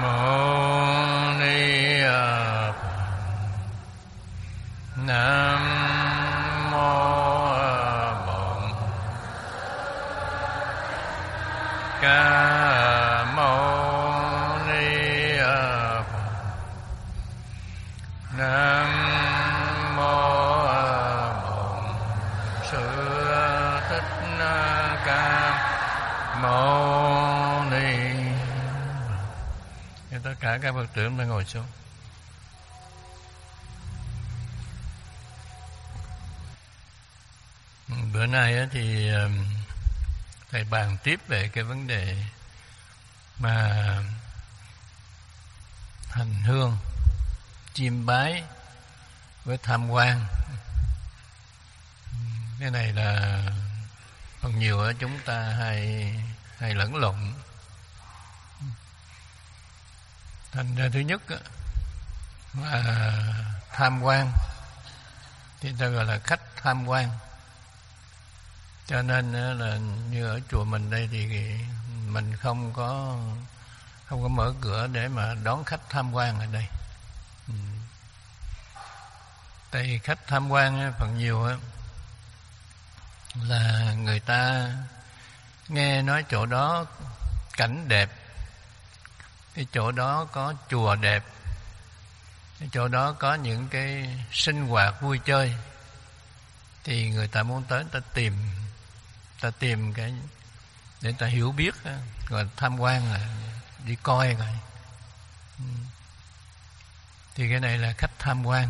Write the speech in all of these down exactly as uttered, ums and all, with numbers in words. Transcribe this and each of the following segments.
Mâu Ni Phật. Nam mô Bổn Ca Mâu Ni Phật. Nam mô Bổn Sư Thích Ca Mâu Ni. Tất cả các Phật tử đã ngồi xuống. Bữa nay thì thầy bàn tiếp về cái vấn đề mà hành hương, chiêm bái với tham quan. Cái này là phần nhiều ở chúng ta hay hay lẫn lộn. Thành ra thứ nhất là tham quan thì ta gọi là khách tham quan. Cho nên là như ở chùa mình đây thì mình không có không có mở cửa để mà đón khách tham quan ở đây. Ừ. Tại vì khách tham quan phần nhiều là người ta nghe nói chỗ đó cảnh đẹp, cái chỗ đó có chùa đẹp, cái chỗ đó có những cái sinh hoạt vui chơi, thì người ta muốn tới, ta tìm ta tìm cái để ta hiểu biết, rồi tham quan là đi coi rồi. Thì cái này là khách tham quan.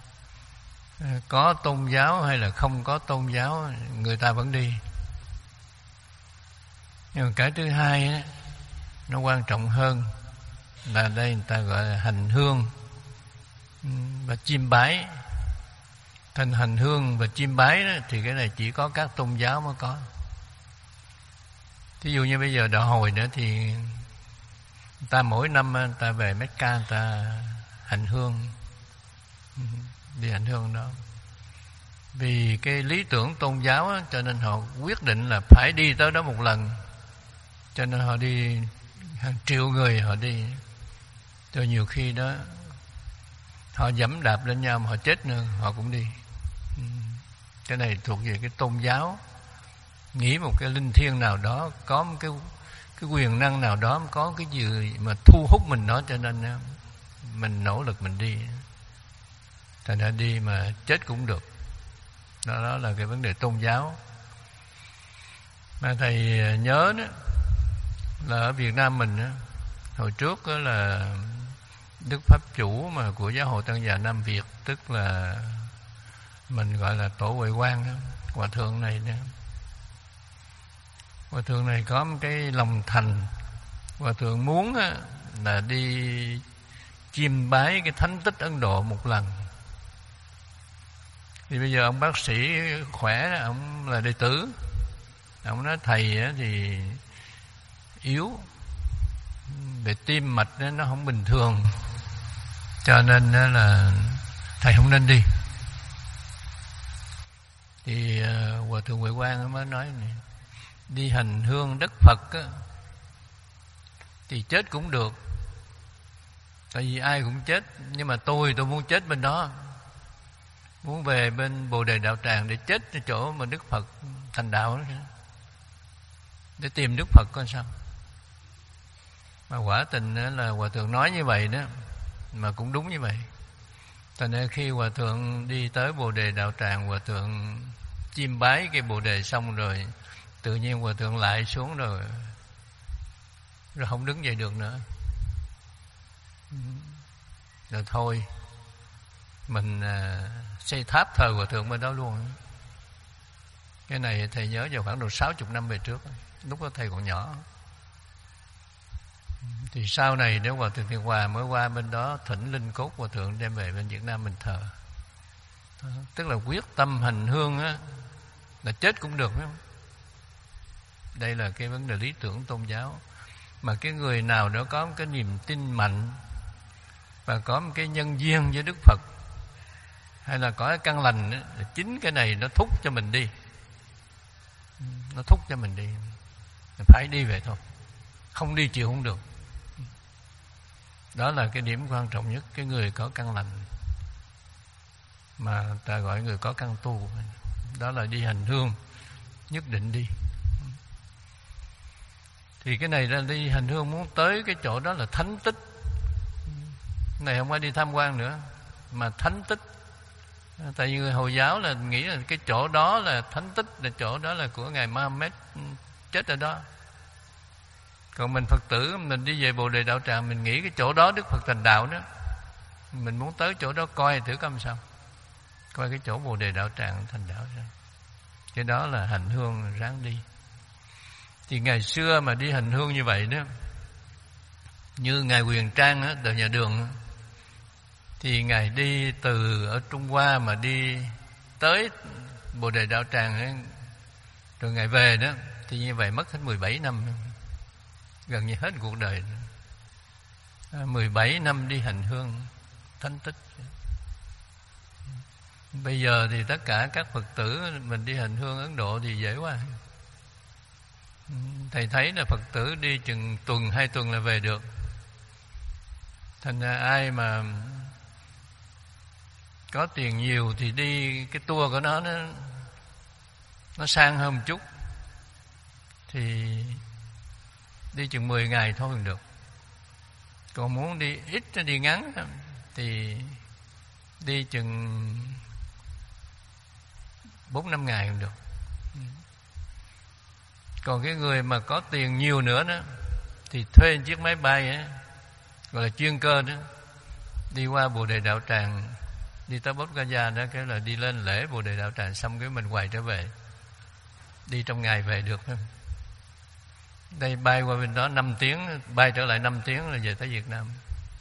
Có tôn giáo hay là không có tôn giáo, người ta vẫn đi. Nhưng mà cái thứ hai nó quan trọng hơn là đây người ta gọi là hành hương và chiêm bái. Thành hành hương và chiêm bái đó, thì cái này chỉ có các tôn giáo mới có. Thí dụ như bây giờ đạo Hồi nữa thì người ta mỗi năm người ta về Mecca, người ta hành hương, đi hành hương đó. Vì cái lý tưởng tôn giáo đó, cho nên họ quyết định là phải đi tới đó một lần. Cho nên họ đi hàng triệu người họ đi. Cho nhiều khi đó họ dẫm đạp lên nhau mà họ chết nữa họ cũng đi. Cái này thuộc về cái tôn giáo, nghĩ một cái linh thiêng nào đó, có một cái cái quyền năng nào đó, có cái gì mà thu hút mình đó, cho nên mình nỗ lực mình đi. Thành ra đi mà chết cũng được. Đó, đó là cái vấn đề tôn giáo. Mà thầy nhớ đó là ở Việt Nam mình đó, hồi trước đó là Đức Pháp Chủ mà của Giáo hội Tăng già Nam Việt, tức là mình gọi là Tổ Huệ Quang đó, Hòa thượng này đó. Hòa thượng này có một cái lòng thành. Hòa thượng muốn á, là đi chiêm bái cái thánh tích Ấn Độ một lần. Thì bây giờ ông bác sĩ khỏe, ông là đệ tử, ông nói thầy á, thì yếu về tim mạch đó, nó không bình thường, cho nên là thầy không nên đi. Thì uh, Hòa thượng Huệ Quang mới nói này, đi hành hương đất Phật á, thì chết cũng được, tại vì ai cũng chết. Nhưng mà tôi tôi muốn chết bên đó, muốn về bên Bồ Đề Đạo Tràng để chết ở chỗ mà Đức Phật thành đạo đó, để tìm Đức Phật coi sao. Mà quả tình là Hòa thượng nói như vậy đó, mà cũng đúng như vậy. Thành ra khi Hòa thượng đi tới Bồ Đề Đạo Tràng, Hòa thượng chiêm bái cái Bồ Đề xong rồi, tự nhiên Hòa thượng lại xuống rồi rồi không đứng dậy được nữa. Rồi thôi mình à, xây tháp thờ Hòa thượng bên đó luôn. Cái này thầy nhớ vào khoảng độ sáu mươi năm về trước, lúc đó thầy còn nhỏ. Thì sau này nếu Hòa thượng Thiện Hòa mới qua bên đó thỉnh linh cốt Hòa thượng đem về bên Việt Nam mình thờ. Tức là quyết tâm hành hương á, là chết cũng được, phải không? Đây là cái vấn đề lý tưởng tôn giáo. Mà cái người nào đó có một cái niềm tin mạnh và có một cái nhân duyên với Đức Phật, hay là có cái căn lành đó, chính cái này nó thúc cho mình đi. Nó thúc cho mình đi, phải đi về thôi, không đi chịu không được. Đó là cái điểm quan trọng nhất. Cái người có căn lành, mà ta gọi người có căn tu, đó là đi hành hương, nhất định đi. Thì cái này ra đi hành hương muốn tới cái chỗ đó là thánh tích. Này không phải đi tham quan nữa, mà thánh tích. Tại vì người Hồi giáo là nghĩ là cái chỗ đó là thánh tích, là chỗ đó là của Ngài Mohammed chết ở đó. Còn mình Phật tử, mình đi về Bồ Đề Đạo Tràng, mình nghĩ cái chỗ đó Đức Phật thành đạo đó. Mình muốn tới chỗ đó coi thử coi sao, coi cái chỗ Bồ Đề Đạo Tràng thành đạo sao. Cái đó là hành hương ráng đi. Thì ngày xưa mà đi hành hương như vậy đó, như Ngài Huyền Trang á, đời nhà Đường á, thì Ngài đi từ ở Trung Hoa mà đi tới Bồ Đề Đạo Tràng ấy, rồi Ngài về đó, thì như vậy mất hết mười bảy năm, gần như hết cuộc đời. mười bảy năm đi hành hương thánh tích. Bây giờ thì tất cả các Phật tử mình đi hành hương Ấn Độ thì dễ quá. Thầy thấy là Phật tử đi chừng tuần, hai tuần là về được. Thành ra ai mà có tiền nhiều thì đi cái tour của nó nó, nó sang hơn một chút, thì đi chừng mười ngày thôi cũng được. Còn muốn đi ít, đi ngắn thì đi chừng bốn năm ngày cũng được. Còn cái người mà có tiền nhiều nữa đó thì thuê một chiếc máy bay ấy, gọi là chuyên cơ đó, đi qua Bồ Đề Đạo Tràng, đi tới Bodh Gaya đó, cái là đi lên lễ Bồ Đề Đạo Tràng xong cái mình quay trở về, đi trong ngày về được. Đây bay qua bên đó năm tiếng, bay trở lại năm tiếng là về tới Việt Nam.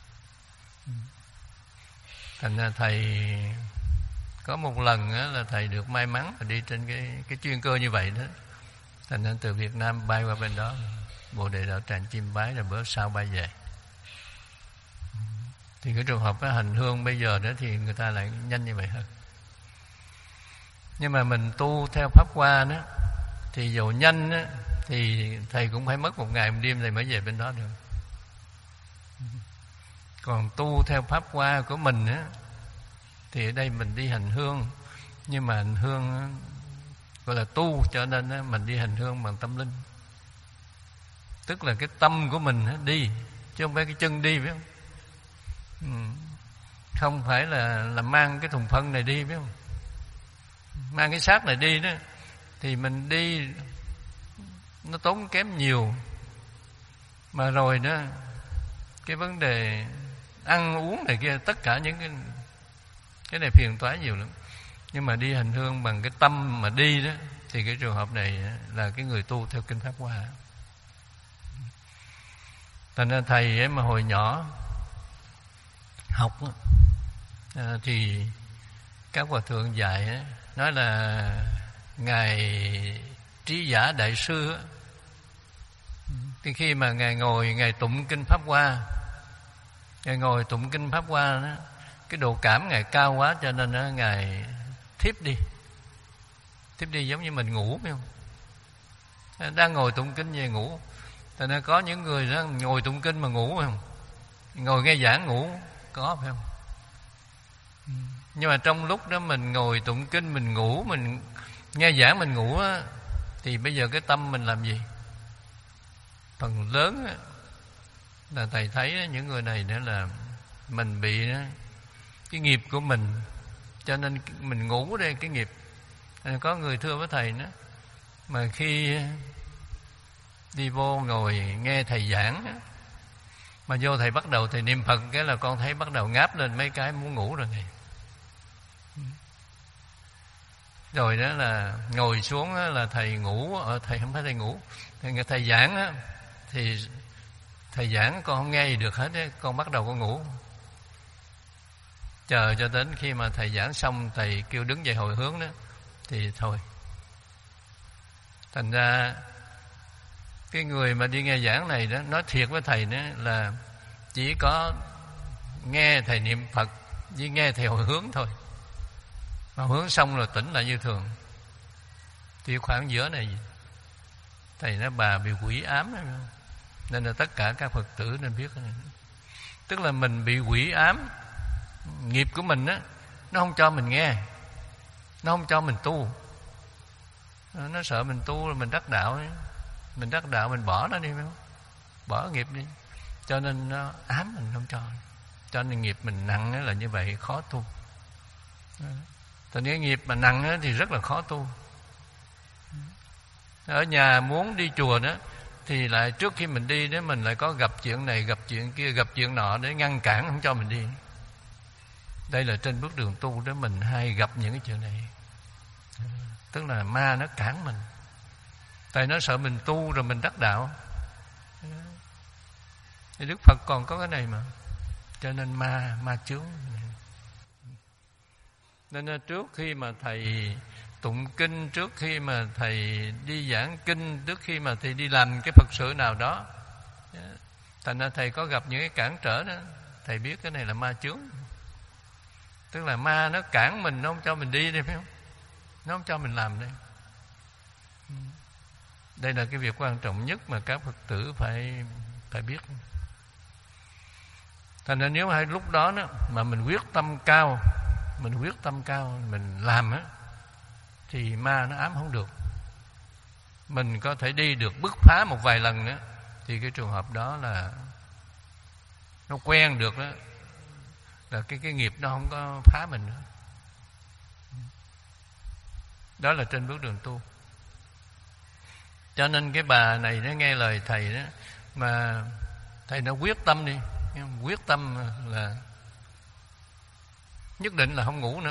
Thành ra thầy có một lần á, là thầy được may mắn là đi trên cái cái chuyên cơ như vậy đó. Thành ra từ Việt Nam bay qua bên đó Bồ Đề Đạo Tràng chiêm bái, rồi bữa sau bay về. Thì cái trường hợp đó, hành hương bây giờ đó thì người ta lại nhanh như vậy hơn. Nhưng mà mình tu theo Pháp Hoa đó, thì dù nhanh đó, thì thầy cũng phải mất một ngày một đêm thầy mới về bên đó được. Còn tu theo Pháp Hoa của mình á, thì ở đây mình đi hành hương, nhưng mà hành hương á, gọi là tu, cho nên á, mình đi hành hương bằng tâm linh. Tức là cái tâm của mình á, đi, chứ không phải cái chân đi, biết không? Ừ. Không phải là, là mang cái thùng phân này đi, biết không? Mang cái xác này đi đó, thì mình đi nó tốn kém nhiều. Mà rồi đó, cái vấn đề ăn uống này kia, tất cả những cái cái này phiền toái nhiều lắm. Nhưng mà đi hành hương bằng cái tâm mà đi đó, thì cái trường hợp này là cái người tu theo kinh Pháp Hoa. Thành ra thầy ấy mà hồi nhỏ học à, thì các hòa thượng dạy ấy, nói là Ngài Trí Giả Đại Sư ấy, thì khi mà Ngài ngồi Ngài tụng kinh Pháp Hoa, Ngài ngồi tụng kinh Pháp Hoa đó, cái độ cảm Ngài cao quá, cho nên đó, Ngài thiếp đi. Thiếp đi giống như mình ngủ, phải không? Đang ngồi tụng kinh về ngủ. Thành ra có những người đó ngồi tụng kinh mà ngủ, phải không? Ngồi nghe giảng ngủ, có phải không? Nhưng mà trong lúc đó mình ngồi tụng kinh, mình ngủ, mình nghe giảng mình ngủ á, thì bây giờ cái tâm mình làm gì? Phần lớn á, là thầy thấy những người này nữa là mình bị đó, cái nghiệp của mình, cho nên mình ngủ đây cái nghiệp. Có người thưa với thầy nữa, mà khi đi vô ngồi nghe thầy giảng, mà vô thầy bắt đầu thầy niệm Phật, cái là con thấy bắt đầu ngáp lên mấy cái muốn ngủ rồi này. Rồi đó là ngồi xuống là thầy ngủ, thầy không phải thầy ngủ, thầy, thầy giảng á, thì thầy giảng con không nghe gì được hết ấy, con bắt đầu con ngủ. Chờ cho đến khi mà thầy giảng xong, thầy kêu đứng dậy hồi hướng đó, thì thôi. Thành ra cái người mà đi nghe giảng này đó, nói thiệt với thầy đó là chỉ có nghe thầy niệm Phật với nghe thầy hồi hướng thôi. Mà hướng xong rồi tỉnh lại như thường. Thì khoảng giữa này thầy nói bà bị quỷ ám đó. Nên là tất cả các Phật tử nên biết. Tức là mình bị quỷ ám. Nghiệp của mình á, nó không cho mình nghe, nó không cho mình tu. Nó sợ mình tu rồi mình đắc đạo. Mình đắc đạo mình bỏ nó đi, phải không? Bỏ nghiệp đi. Cho nên nó ám mình không cho. Cho nên nghiệp mình nặng là như vậy, khó tu. Tại nếu nghiệp mà nặng thì rất là khó tu. Ở nhà muốn đi chùa đó thì lại trước khi mình đi đó mình lại có gặp chuyện này, gặp chuyện kia, gặp chuyện nọ để ngăn cản không cho mình đi. Đây là trên bước đường tu đó mình hay gặp những cái chuyện này. Tức là ma nó cản mình. Tại nó sợ mình tu rồi mình đắc đạo. Thì Đức Phật còn có cái này mà. Cho nên ma, ma chướng. Nên trước khi mà thầy tụng kinh, trước khi mà thầy đi giảng kinh, trước khi mà thầy đi làm cái Phật sự nào đó, thành ra thầy có gặp những cái cản trở đó, thầy biết cái này là ma chướng. Tức là ma nó cản mình, nó không cho mình đi đây, phải không? Nó không cho mình làm đây. Đây là cái việc quan trọng nhất mà các Phật tử phải phải biết. Thành ra nếu hay lúc đó, đó mà mình quyết tâm cao, mình quyết tâm cao mình làm á, thì ma nó ám không được. Mình có thể đi được bứt phá một vài lần nữa, thì cái trường hợp đó là nó quen được đó, là cái cái nghiệp nó không có phá mình nữa. Đó là trên bước đường tu. Cho nên cái bà này nó nghe lời thầy đó, mà thầy nó quyết tâm đi, quyết tâm là nhất định là không ngủ nữa.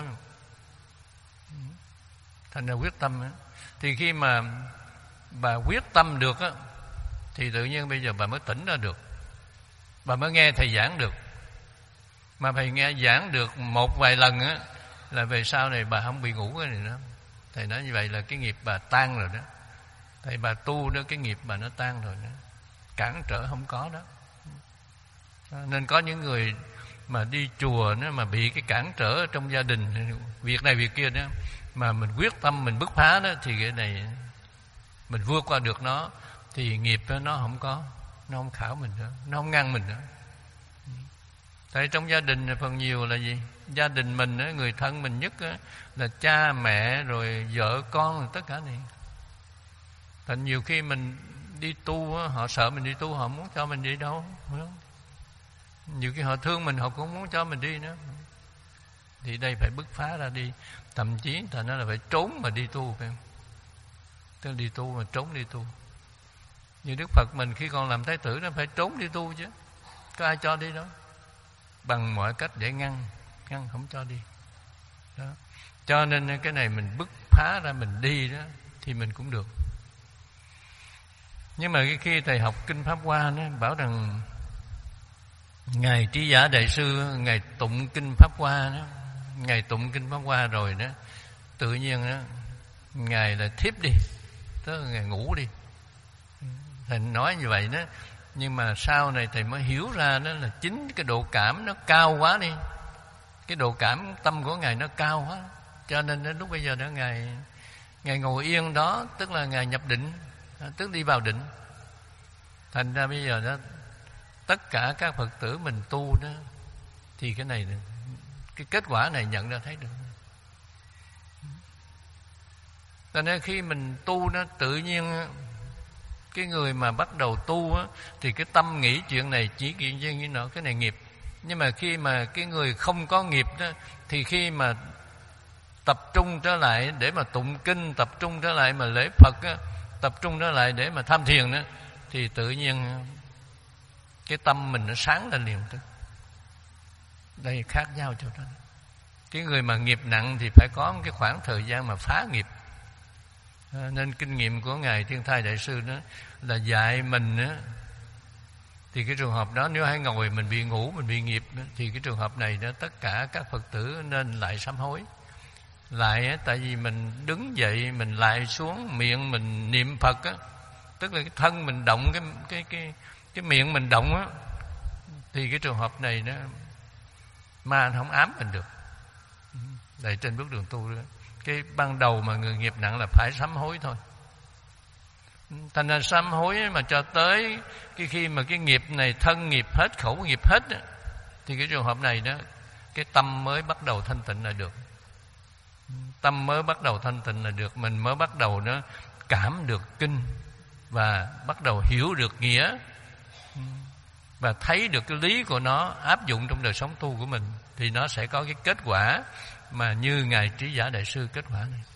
Thành ra quyết tâm đó. Thì khi mà bà quyết tâm được á, thì tự nhiên bây giờ bà mới tỉnh ra được, bà mới nghe thầy giảng được. Mà thầy nghe giảng được một vài lần á, là về sau này bà không bị ngủ cái này nữa. Thầy nói như vậy là cái nghiệp bà tan rồi đó. Thầy bà tu đó, cái nghiệp bà nó tan rồi đó. Cản trở không có đó. Nên có những người mà đi chùa nó mà bị cái cản trở trong gia đình, việc này việc kia đó, mà mình quyết tâm mình bứt phá đó, thì cái này mình vượt qua được nó, thì nghiệp đó nó không có, nó không khảo mình nữa, nó không ngăn mình nữa. Tại trong gia đình phần nhiều là gì? Gia đình mình đó, người thân mình nhất đó, là cha mẹ rồi vợ con rồi tất cả này. Thành nhiều khi mình đi tu đó, họ sợ mình đi tu, họ không muốn cho mình đi đâu, phải không? Nhiều khi họ thương mình, họ cũng không muốn cho mình đi nữa. Thì đây phải bứt phá ra đi. Thậm chí ta nói là phải trốn mà đi tu, phải không? Tức là đi tu mà trốn đi tu. Như Đức Phật mình khi còn làm Thái tử nó phải trốn đi tu chứ, có ai cho đi đâu. Bằng mọi cách để ngăn, ngăn không cho đi đó. Cho nên cái này mình bứt phá ra mình đi đó, thì mình cũng được. Nhưng mà khi thầy học Kinh Pháp Hoa nó bảo rằng Ngài Trí Giả Đại Sư, Ngài tụng Kinh Pháp Hoa đó, Ngài tụng Kinh Pháp Hoa rồi đó, tự nhiên đó, Ngài là thiếp đi, tức là Ngài ngủ đi. Thầy nói như vậy đó. Nhưng mà sau này thầy mới hiểu ra đó là chính cái độ cảm nó cao quá đi. Cái độ cảm tâm của Ngài nó cao quá. Cho nên đến lúc bây giờ đó Ngài Ngài ngồi yên đó, tức là Ngài nhập định, tức đi vào định. Thành ra bây giờ đó, tất cả các Phật tử mình tu đó, thì cái này, cái kết quả này nhận ra thấy được. Cho nên khi mình tu đó, tự nhiên cái người mà bắt đầu tu á, thì cái tâm nghĩ chuyện này chỉ chuyện như như nọ, cái này nghiệp. Nhưng mà khi mà cái người không có nghiệp đó, thì khi mà tập trung trở lại để mà tụng kinh, tập trung trở lại mà lễ Phật á, tập trung trở lại để mà tham thiền đó, thì tự nhiên cái tâm mình nó sáng lên liền tức. Đây khác nhau chỗ đó. Cái người mà nghiệp nặng thì phải có một cái khoảng thời gian mà phá nghiệp. Nên kinh nghiệm của Ngài Thiên Thai Đại Sư đó là dạy mình đó, thì cái trường hợp đó nếu hay ngồi mình bị ngủ, mình bị nghiệp đó, thì cái trường hợp này đó tất cả các Phật tử nên lại sám hối. Lại á, tại vì mình đứng dậy mình lại xuống, miệng mình niệm Phật á, tức là cái thân mình động, cái cái cái cái miệng mình động á, thì cái trường hợp này đó ma không ám mình được. Đây trên bước đường tu đó. Cái ban đầu mà người nghiệp nặng là phải sám hối thôi. Thành ra sám hối mà cho tới cái khi mà cái nghiệp này thân nghiệp hết, khẩu nghiệp hết, thì cái trường hợp này đó, cái tâm mới bắt đầu thanh tịnh là được. Tâm mới bắt đầu thanh tịnh là được. Mình mới bắt đầu nó cảm được kinh và bắt đầu hiểu được nghĩa và thấy được cái lý của nó áp dụng trong đời sống tu của mình, thì nó sẽ có cái kết quả mà như Ngài Trí Giả Đại Sư kết quả này.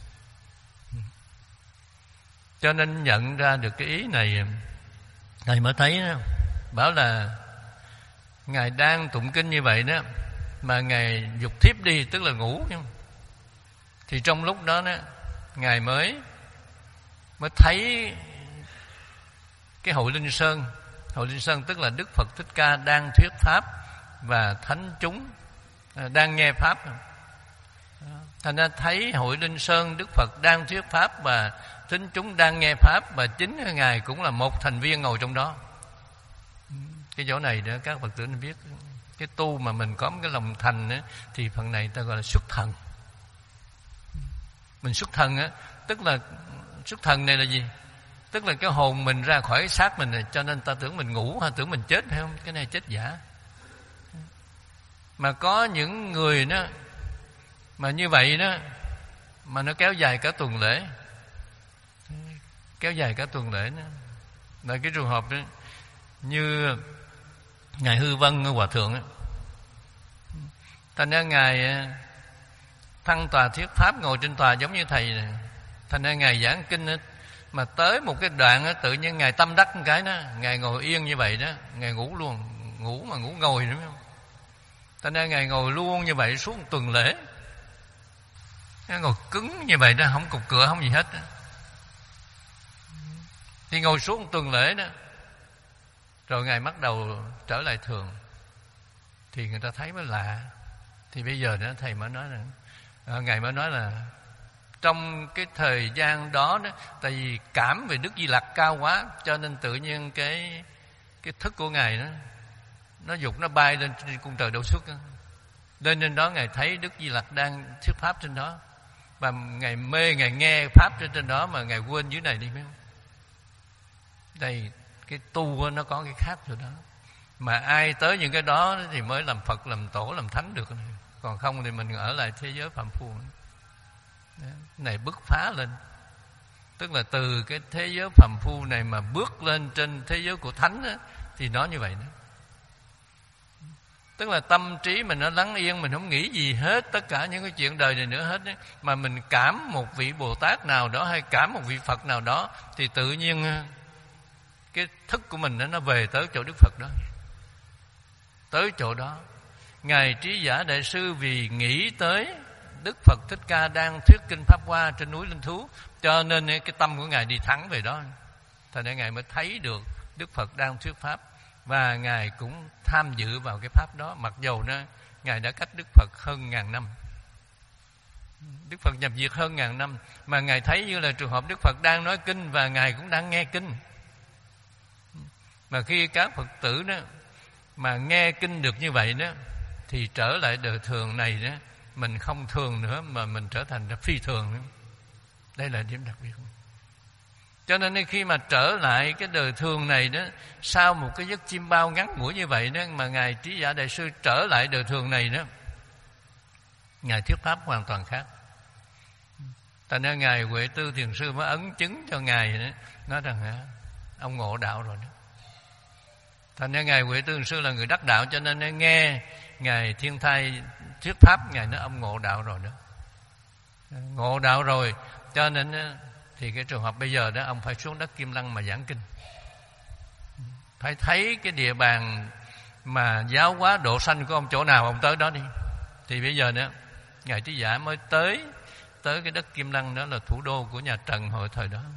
Cho nên nhận ra được cái ý này, Ngài mới thấy đó, bảo là Ngài đang tụng kinh như vậy đó, mà Ngài dục thiếp đi, tức là ngủ. Thì trong lúc đó, đó Ngài mới mới thấy cái Hội Linh Sơn. Hội Linh Sơn tức là Đức Phật Thích Ca đang thuyết pháp và thánh chúng đang nghe pháp. Thành ra thấy Hội Linh Sơn Đức Phật đang thuyết pháp và thính chúng đang nghe pháp, và chính Ngài cũng là một thành viên ngồi trong đó. Cái chỗ này đó các Phật tử nên biết, cái tu mà mình có một cái lòng thành đó, thì phần này ta gọi là xuất thần. Mình xuất thần á, tức là xuất thần này là gì? Tức là cái hồn mình ra khỏi cái xác mình này, cho nên ta tưởng mình ngủ hay tưởng mình chết, phải không? Cái này chết giả. Mà có những người đó mà như vậy đó, mà nó kéo dài cả tuần lễ, kéo dài cả tuần lễ đó. Là cái trường hợp đó như Ngài Hư Vân Hòa Thượng đó. Thành ra Ngài thăng tòa thuyết pháp, ngồi trên tòa giống như thầy này. Thành ra Ngài giảng kinh đó, mà tới một cái đoạn đó, tự nhiên Ngài tâm đắc một cái đó, Ngài ngồi yên như vậy đó, Ngài ngủ luôn. Ngủ mà ngủ ngồi, đúng không? Thành ra Ngài ngồi luôn như vậy suốt một tuần lễ. Ngài ngồi cứng như vậy đó, không cục cửa, không gì hết đó. Thì ngồi suốt một tuần lễ đó, rồi Ngài bắt đầu trở lại thường. Thì người ta thấy mới lạ. Thì bây giờ đó thầy mới nói là à, Ngài mới nói là trong cái thời gian đó, đó tại vì cảm về Đức Di Lặc cao quá, cho nên tự nhiên cái cái thức của Ngài đó, nó dục nó bay lên trên cung trời Đâu Xuất đó. Lên trên đó Ngài thấy Đức Di Lặc đang thuyết pháp trên đó, và Ngài mê, Ngài nghe pháp trên trên đó, mà Ngài quên dưới này đi, phải không? Đây cái tu nó có cái khác rồi đó. Mà ai tới những cái đó thì mới làm Phật, làm Tổ, làm Thánh được. Còn không thì mình ở lại thế giới phàm phu. Này bứt phá lên, tức là từ cái thế giới phàm phu này mà bước lên trên thế giới của Thánh đó, thì nó như vậy đó. Tức là tâm trí mình nó lắng yên, mình không nghĩ gì hết, tất cả những cái chuyện đời này nữa hết đó. Mà mình cảm một vị Bồ Tát nào đó, hay cảm một vị Phật nào đó, thì tự nhiên cái thức của mình đó, nó về tới chỗ Đức Phật đó, tới chỗ đó. Ngài Trí Giả Đại Sư vì nghĩ tới Đức Phật Thích Ca đang thuyết kinh Pháp Hoa trên núi Linh Thú, cho nên cái tâm của Ngài đi thẳng về đó. Thành ra Ngài mới thấy được Đức Phật đang thuyết Pháp, và Ngài cũng tham dự vào cái Pháp đó, mặc dầu nó Ngài đã cách Đức Phật hơn ngàn năm. Đức Phật nhập diệt hơn ngàn năm, mà Ngài thấy như là trường hợp Đức Phật đang nói kinh và Ngài cũng đang nghe kinh. Mà khi các Phật tử đó mà nghe kinh được như vậy đó, thì trở lại đời thường này đó, mình không thường nữa, mà mình trở thành phi thường nữa. Đây là điểm đặc biệt. Cho nên khi mà trở lại cái đời thường này đó, sau một cái giấc chim bao ngắn ngủi như vậy đó, mà Ngài Trí Giả Đại Sư trở lại đời thường này đó, Ngài thuyết pháp hoàn toàn khác. Thành ra Ngài Huệ Tư Thiền Sư mới ấn chứng cho Ngài đó, nói rằng ông ngộ đạo rồi đó. Thành ra Ngài Huệ Tư Thiền Sư là người đắc đạo, cho nên nghe Ngài Thiên Thai thuyết pháp, Ngài nói ông ngộ đạo rồi đó. Ngộ đạo rồi, cho nên thì cái trường hợp bây giờ đó, ông phải xuống đất Kim Lăng mà giảng kinh. Phải thấy cái địa bàn mà giáo hóa độ sanh của ông chỗ nào, ông tới đó đi. Thì bây giờ nữa Ngài Trí Giả mới tới tới cái đất Kim Lăng, đó là thủ đô của nhà Trần hồi thời đó.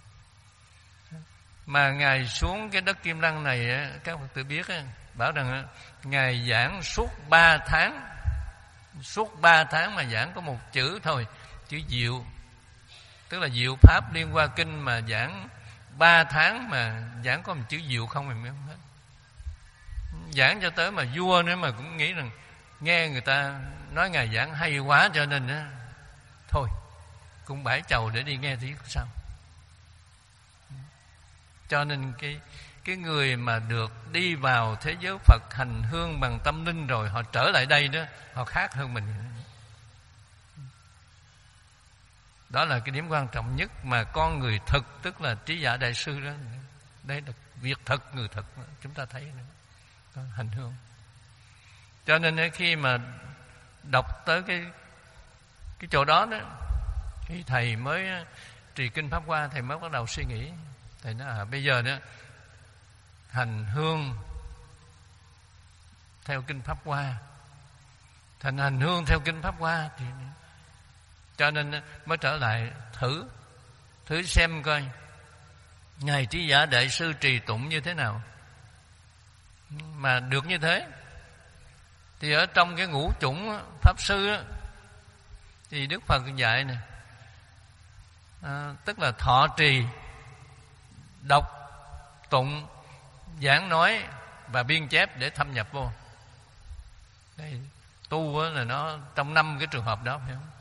Mà Ngài xuống cái đất Kim Lăng này, các Phật tử biết bảo rằng Ngài giảng suốt ba tháng, suốt ba tháng mà giảng có một chữ thôi, chữ diệu. Tức là diệu pháp liên qua kinh, mà giảng ba tháng mà giảng có một chữ diệu không thì không hết. Giảng cho tới mà vua nữa mà cũng nghĩ rằng nghe người ta nói Ngài giảng hay quá, cho nên đó, thôi cũng bãi chầu để đi nghe thì sao. Cho nên cái cái người mà được đi vào thế giới Phật hành hương bằng tâm linh rồi, họ trở lại đây đó, họ khác hơn mình. Đó là cái điểm quan trọng nhất mà con người thực, tức là Trí Giả Đại Sư đó. Đây là việc thực, người thực chúng ta thấy đó, hành hương. Cho nên khi mà đọc tới cái cái chỗ đó đó, khi thầy mới trì kinh Pháp Hoa, thầy mới bắt đầu suy nghĩ. Thầy nói à, bây giờ đó hành hương theo kinh Pháp Hoa, thành hành hương theo kinh Pháp Hoa thì cho nên mới trở lại thử thử xem coi ngài Trí Giả Đại Sư trì tụng như thế nào mà được như thế. Thì ở trong cái ngũ chủng pháp sư á, thì Đức Phật dạy nè, à, tức là thọ trì, đọc, tụng, giảng nói và biên chép để thâm nhập vô. Đây, tu á, là nó trong năm cái trường hợp đó, phải không?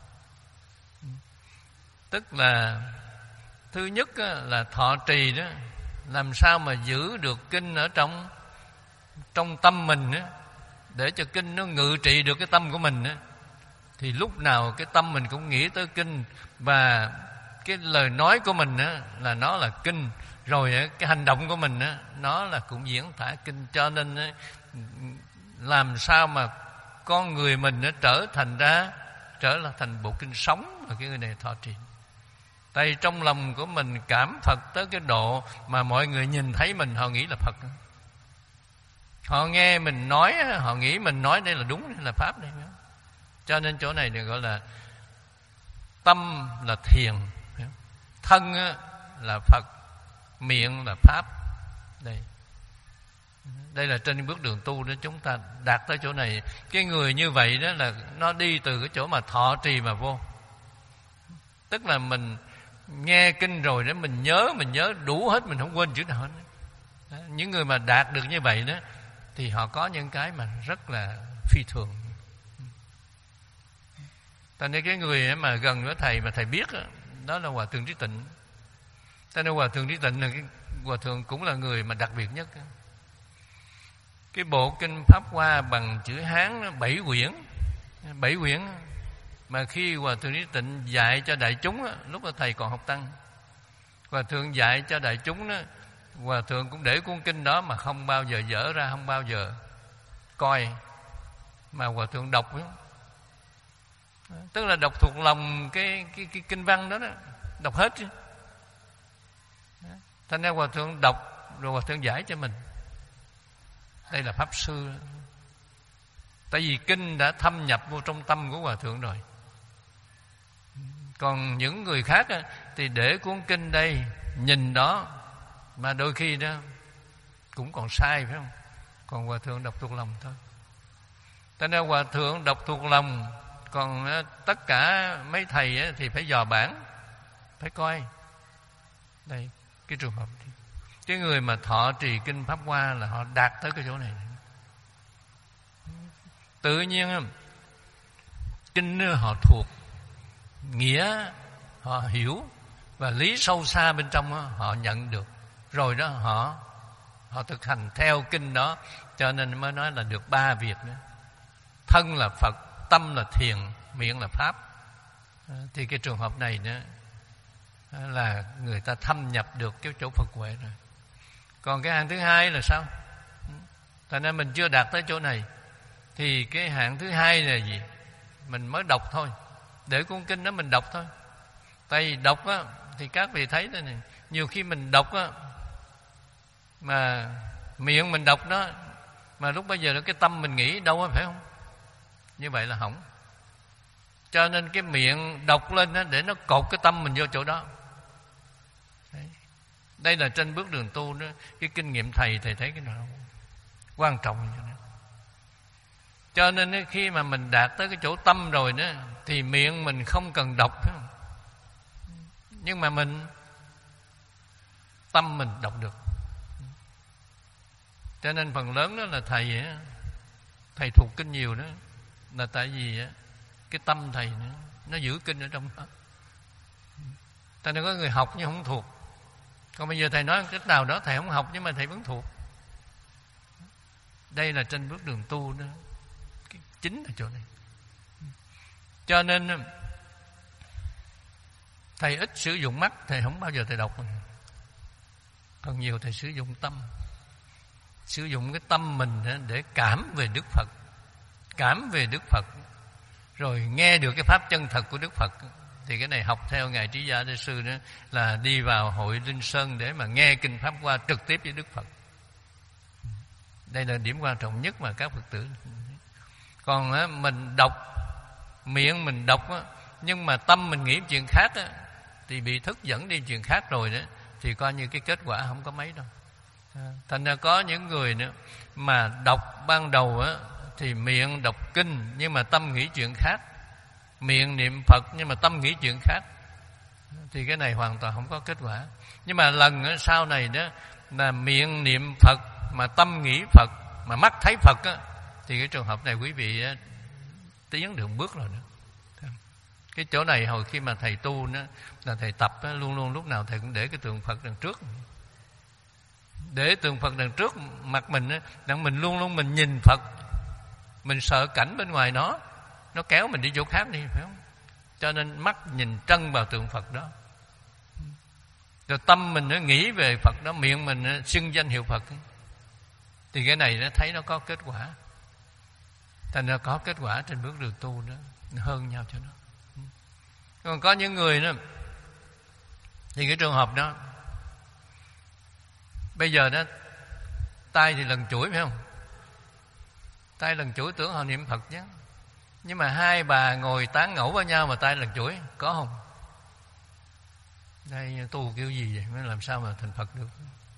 Tức là thứ nhất á, là thọ trì đó, làm sao mà giữ được kinh ở trong trong tâm mình á, để cho kinh nó ngự trị được cái tâm của mình á, thì lúc nào cái tâm mình cũng nghĩ tới kinh, và cái lời nói của mình á, là nó là kinh, rồi á, cái hành động của mình á, nó là cũng diễn tả kinh. Cho nên á, làm sao mà con người mình nó trở thành ra trở là thành bộ kinh sống mà cái người này thọ trì. Tại trong lòng của mình cảm Phật tới cái độ mà mọi người nhìn thấy mình họ nghĩ là Phật. Họ nghe mình nói, họ nghĩ mình nói đây là đúng, đây là pháp đây. Cho nên chỗ này được gọi là tâm là thiền, thân là Phật, miệng là pháp. Đây, đây là trên bước đường tu đó, chúng ta đạt tới chỗ này. Cái người như vậy đó là nó đi từ cái chỗ mà thọ trì mà vô. Tức là mình nghe kinh rồi đó, mình nhớ, mình nhớ đủ hết, mình không quên chữ nào hết. Đó, những người mà đạt được như vậy đó thì họ có những cái mà rất là phi thường. Cho nên cái người mà gần với thầy mà thầy biết đó, đó là Hòa Thượng Trí Tịnh. Cho nên Hòa Thượng Trí Tịnh là cái Hòa Thượng cũng là người mà đặc biệt nhất. Cái bộ kinh Pháp Hoa bằng chữ Hán bảy quyển, bảy quyển mà khi Hòa Thượng Trí Tịnh dạy cho đại chúng đó, lúc đó thầy còn học tăng, Hòa Thượng dạy cho đại chúng đó, Hòa Thượng cũng để cuốn kinh đó mà không bao giờ dở ra, không bao giờ coi, mà Hòa Thượng đọc đó. Tức là đọc thuộc lòng cái, cái, cái kinh văn đó, đó đọc hết chứ. Thành ra Hòa Thượng đọc rồi Hòa Thượng giải cho mình. Đây là pháp sư. Tại vì kinh đã thâm nhập vô trong tâm của Hòa Thượng rồi. Còn những người khác thì để cuốn kinh đây, nhìn đó, mà đôi khi đó cũng còn sai, phải không? Còn Hòa Thượng đọc thuộc lòng thôi. Cho nên Hòa Thượng đọc thuộc lòng, còn tất cả mấy thầy thì phải dò bản, phải coi. Đây, cái trường hợp này. Cái người mà thọ trì kinh Pháp Hoa là họ đạt tới cái chỗ này. Tự nhiên kinh họ thuộc, nghĩa họ hiểu, và lý sâu xa bên trong họ nhận được. Rồi đó họ họ thực hành theo kinh đó. Cho nên mới nói là được ba việc nữa. Thân là Phật, tâm là thiền, miệng là pháp. Thì cái trường hợp này nữa là người ta thâm nhập được cái chỗ Phật huệ rồi. Còn cái hạng thứ hai là sao? Thành ra mình chưa đạt tới chỗ này. Thì cái hạng thứ hai là gì? Mình mới đọc thôi, để cuốn kinh đó mình đọc thôi. Tại vì đọc á, thì các vị thấy đây này, nhiều khi mình đọc á, mà miệng mình đọc đó, mà lúc bây giờ cái tâm mình nghĩ đâu, phải không? Như vậy là hỏng. Cho nên cái miệng đọc lên đó, để nó cột cái tâm mình vô chỗ đó. Đấy. Đây là trên bước đường tu đó. Cái kinh nghiệm thầy, thầy thấy cái nào quan trọng. Cho nên khi mà mình đạt tới cái chỗ tâm rồi đó, thì miệng mình không cần đọc, phải không? Nhưng mà mình tâm mình đọc được. Cho nên phần lớn đó là thầy thầy thuộc kinh nhiều đó, là tại vì cái tâm thầy nữa, nó giữ kinh ở trong đó. Cho nên có người học nhưng không thuộc, Còn bây giờ thầy nói cách nào đó thầy không học, nhưng mà thầy vẫn thuộc. Đây là trên bước đường tu đó, chính là chỗ này. Cho nên thầy ít sử dụng mắt, thầy không bao giờ thầy đọc. Còn nhiều thầy sử dụng tâm. Sử dụng cái tâm mình để cảm về Đức Phật, cảm về Đức Phật, rồi nghe được cái pháp chân thật của Đức Phật. Thì cái này học theo Ngài Trí Gia Đại Sư đó, là đi vào hội Linh Sơn để mà nghe kinh Pháp Hoa trực tiếp với Đức Phật. Đây là điểm quan trọng nhất mà các Phật tử. Còn á, mình đọc, miệng mình đọc á, nhưng mà tâm mình nghĩ chuyện khác á, thì bị thức dẫn đi chuyện khác rồi đó, thì coi như cái kết quả không có mấy đâu. Thành ra có những người nữa mà đọc ban đầu á, thì miệng đọc kinh nhưng mà tâm nghĩ chuyện khác, miệng niệm Phật nhưng mà tâm nghĩ chuyện khác, thì cái này hoàn toàn không có kết quả. Nhưng mà lần á, sau này đó là miệng niệm Phật mà tâm nghĩ Phật, mà mắt thấy Phật á, thì cái trường hợp này quý vị á, tiến được bước rồi nữa. Cái chỗ này hồi khi mà thầy tu đó, là thầy tập á, luôn luôn lúc nào thầy cũng để cái tượng Phật đằng trước, để tượng Phật đằng trước mặt mình á, đặng mình luôn luôn mình nhìn Phật. Mình sợ cảnh bên ngoài nó nó kéo mình đi chỗ khác đi, phải không? Cho nên mắt nhìn trân vào tượng Phật đó, rồi tâm mình nó nghĩ về Phật đó, miệng mình nó xưng danh hiệu Phật, thì cái này nó thấy nó có kết quả. Thành ra có kết quả trên bước đường tu đó, nó hơn nhau cho nó. Còn có những người đó, thì cái trường hợp đó bây giờ đó, tay thì lần chuỗi, phải không? Tay lần chuỗi tưởng họ niệm Phật chứ. Nhưng mà hai bà ngồi tán ngẫu với nhau mà tay lần chuỗi, có không? Đây tu kiểu gì vậy? Mới làm sao mà thành Phật được?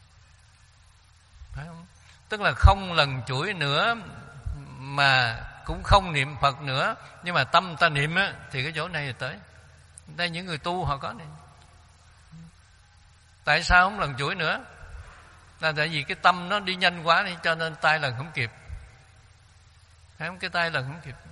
Phải không? Tức là không lần chuỗi nữa, mà cũng không niệm Phật nữa, nhưng mà tâm ta niệm á, thì cái chỗ này là tới. Đây những người tu họ có này. Tại sao không lần chuỗi nữa? Là tại vì cái tâm nó đi nhanh quá đi, cho nên tay lần không kịp. Phải không? Cái tay lần không kịp.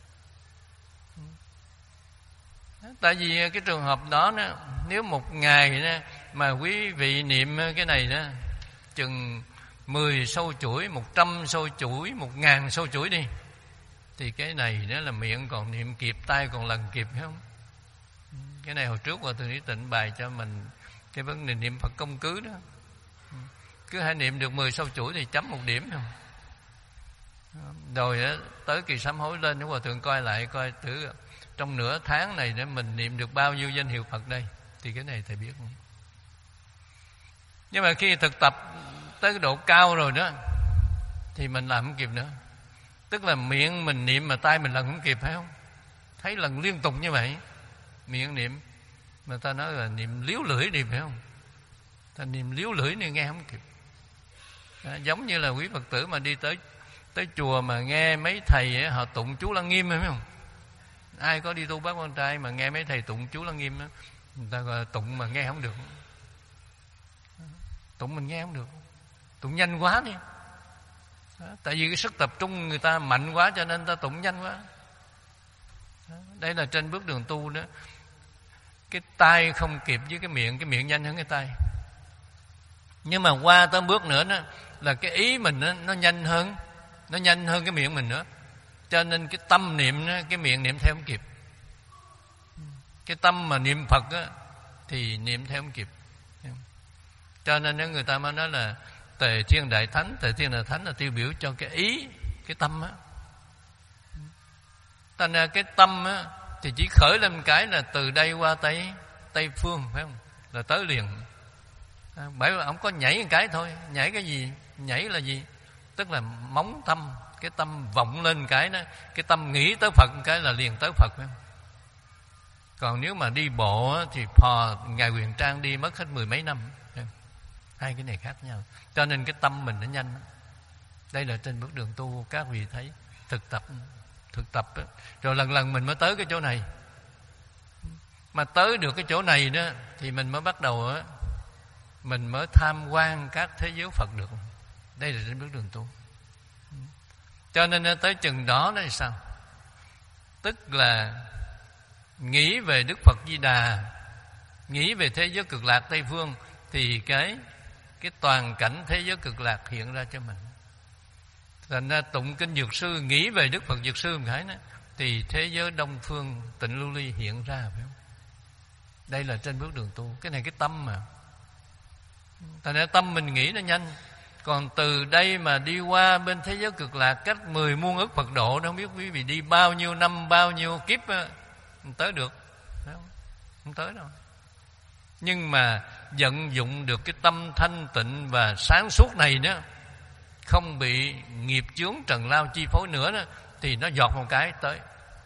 Tại vì cái trường hợp đó, đó nếu một ngày đó, mà quý vị niệm cái này đó, chừng mười sâu chuỗi, một trăm sâu chuỗi, một ngàn sâu chuỗi đi, thì cái này đó là miệng còn niệm kịp, tay còn lần kịp, phải không? Cái này hồi trước Hòa Thượng Lý Tịnh bày cho mình cái vấn đề niệm Phật công cứ đó. Cứ hãy niệm được mười sâu chuỗi thì chấm một điểm, không? Rồi đó, tới kỳ sám hối lên, Hòa Thượng coi lại coi thử trong nửa tháng này để mình niệm được bao nhiêu danh hiệu Phật đây, thì cái này thầy biết không? Nhưng mà khi thực tập tới cái độ cao rồi đó, thì mình làm không kịp nữa. Tức là miệng mình niệm mà tay mình lần không kịp, phải không? Thấy lần liên tục như vậy, miệng niệm mà ta nói là niệm liếu lưỡi đi, phải không? Ta niệm liếu lưỡi này nghe không kịp. Đó, giống như là quý Phật tử mà đi tới tới chùa mà nghe mấy thầy ấy, họ tụng chú Lăng Nghiêm, phải không? Ai có đi tu Bát Quan Trai mà nghe mấy thầy tụng chú Lăng Nghiêm đó, người ta gọi là tụng mà nghe không được. Tụng mình nghe không được, tụng nhanh quá đi. Đó, tại vì cái sức tập trung người ta mạnh quá, cho nên ta tụng nhanh quá. Đó, đây là trên bước đường tu đó, cái tay không kịp với cái miệng, cái miệng nhanh hơn cái tay. Nhưng mà qua tới bước nữa đó, là cái ý mình đó, nó nhanh hơn, nó nhanh hơn cái miệng mình nữa. Cho nên cái tâm niệm đó, cái miệng niệm theo không kịp. Cái tâm mà niệm Phật đó, thì niệm theo không kịp. Cho nên nếu người ta mới nói là Tề Thiên Đại Thánh, Tề Thiên Đại Thánh là tiêu biểu cho cái ý, cái tâm á. Thành ra cái tâm á, thì chỉ khởi lên cái là từ đây qua Tây Tây Phương, phải không? Là tới liền. À, bởi vì ông có nhảy một cái thôi. Nhảy cái gì? Nhảy là gì? Tức là móng tâm. Cái tâm vọng lên cái đó, cái tâm nghĩ tới Phật cái là liền tới Phật, phải không? Còn nếu mà đi bộ thì phò Ngài Huyền Trang đi mất hết mười mấy năm. Hai cái này khác nhau. Cho nên cái tâm mình nó nhanh. Đây là trên bước đường tu các vị thấy thực tập, thực tập đó. Rồi lần lần mình mới tới cái chỗ này. Mà tới được cái chỗ này đó thì mình mới bắt đầu đó, mình mới tham quan các thế giới Phật được. Đây là trên bước đường tu. Cho nên tới chừng đó đó thì sao? Tức là nghĩ về Đức Phật Di Đà, nghĩ về thế giới Cực Lạc Tây Phương, thì cái cái toàn cảnh thế giới cực lạc hiện ra cho mình. Thành ra tụng kinh Dược Sư, nghĩ về Đức Phật Dược Sư một cái đó, thì thế giới Đông Phương Tịnh Lưu Ly hiện ra, phải không? Đây là trên bước đường tu. Cái này cái tâm mà. Thành ra tâm mình nghĩ nó nhanh. Còn từ đây mà đi qua bên thế giới cực lạc cách mười muôn ức Phật độ, nó không biết quý vị đi bao nhiêu năm, bao nhiêu kiếp không tới được. Không, không tới đâu. Nhưng mà vận dụng được cái tâm thanh tịnh và sáng suốt này đó, không bị nghiệp chướng trần lao chi phối nữa đó, thì nó giọt một cái tới.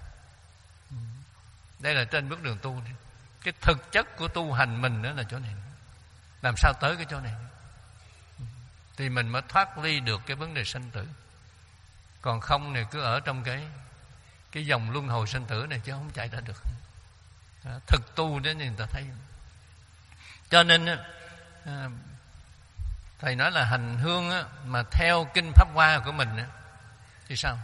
Đây là trên bước đường tu. Cái thực chất của tu hành mình đó là chỗ này. Làm sao tới cái chỗ này thì mình mới thoát ly được cái vấn đề sanh tử. Còn không thì cứ ở trong cái cái dòng luân hồi sanh tử này chứ không chạy ra được. Thực tu đến thì người ta thấy. Cho nên thầy nói là hành hương mà theo kinh Pháp Hoa của mình thì sao?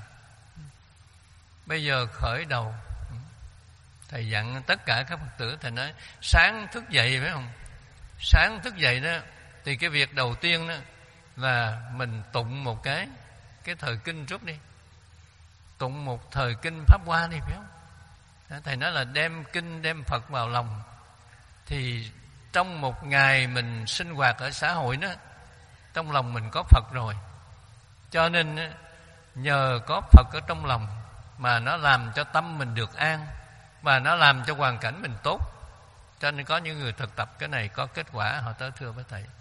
Bây giờ khởi đầu, thầy dặn tất cả các Phật tử, thầy nói sáng thức dậy, phải không? Sáng thức dậy đó thì cái việc đầu tiên đó là mình tụng một cái cái thời kinh trước đi. Tụng một thời kinh Pháp Hoa đi, phải không? Thầy nói là đem kinh, đem Phật vào lòng. Thì trong một ngày mình sinh hoạt ở xã hội đó, trong lòng mình có Phật rồi. Cho nên nhờ có Phật ở trong lòng mà nó làm cho tâm mình được an, và nó làm cho hoàn cảnh mình tốt. Cho nên có những người thực tập cái này có kết quả, họ tới thưa với thầy.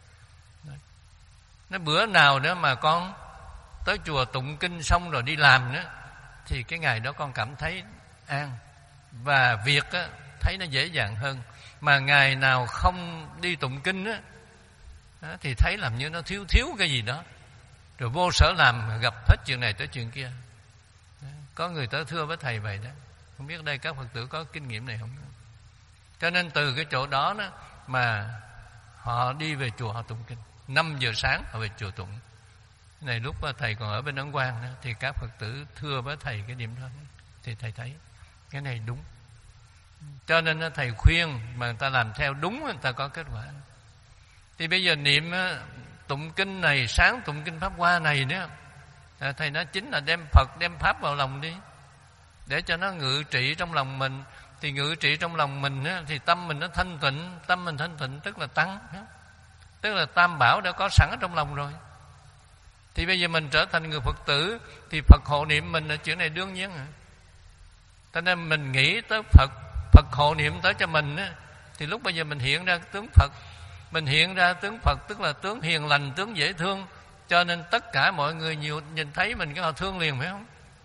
Nói bữa nào đó mà con tới chùa tụng kinh xong rồi đi làm nữa, thì cái ngày đó con cảm thấy an, và việc á, thấy nó dễ dàng hơn. Mà ngày nào không đi tụng kinh á, thì thấy làm như nó thiếu thiếu cái gì đó, rồi vô sở làm gặp hết chuyện này tới chuyện kia. Có người tới thưa với thầy vậy đó. Không biết đây các Phật tử có kinh nghiệm này không? Cho nên từ cái chỗ đó, đó mà họ đi về chùa họ tụng kinh. Năm giờ sáng họ về chùa tụng. Cái này lúc thầy còn ở bên Ấn Quang đó, thì các Phật tử thưa với thầy cái điểm đó, thì thầy thấy cái này đúng. Cho nên thầy khuyên mà người ta làm theo đúng, người ta có kết quả. Thì bây giờ niệm tụng kinh này, sáng tụng kinh Pháp Hoa này nữa, thầy nói chính là đem Phật, đem Pháp vào lòng đi, để cho nó ngự trị trong lòng mình. Thì ngự trị trong lòng mình á, thì tâm mình nó thanh tịnh. Tâm mình thanh tịnh tức là tăng, tức là Tam Bảo đã có sẵn ở trong lòng rồi. Thì bây giờ mình trở thành người Phật tử, thì Phật hộ niệm mình là chuyện này đương nhiên. Cho nên mình nghĩ tới Phật, Phật hộ niệm tới cho mình á, thì lúc bây giờ mình hiện ra tướng Phật. Mình hiện ra tướng Phật tức là tướng hiền lành, tướng dễ thương. Cho nên tất cả mọi người nhiều nhìn thấy mình cái họ thương liền, phải không?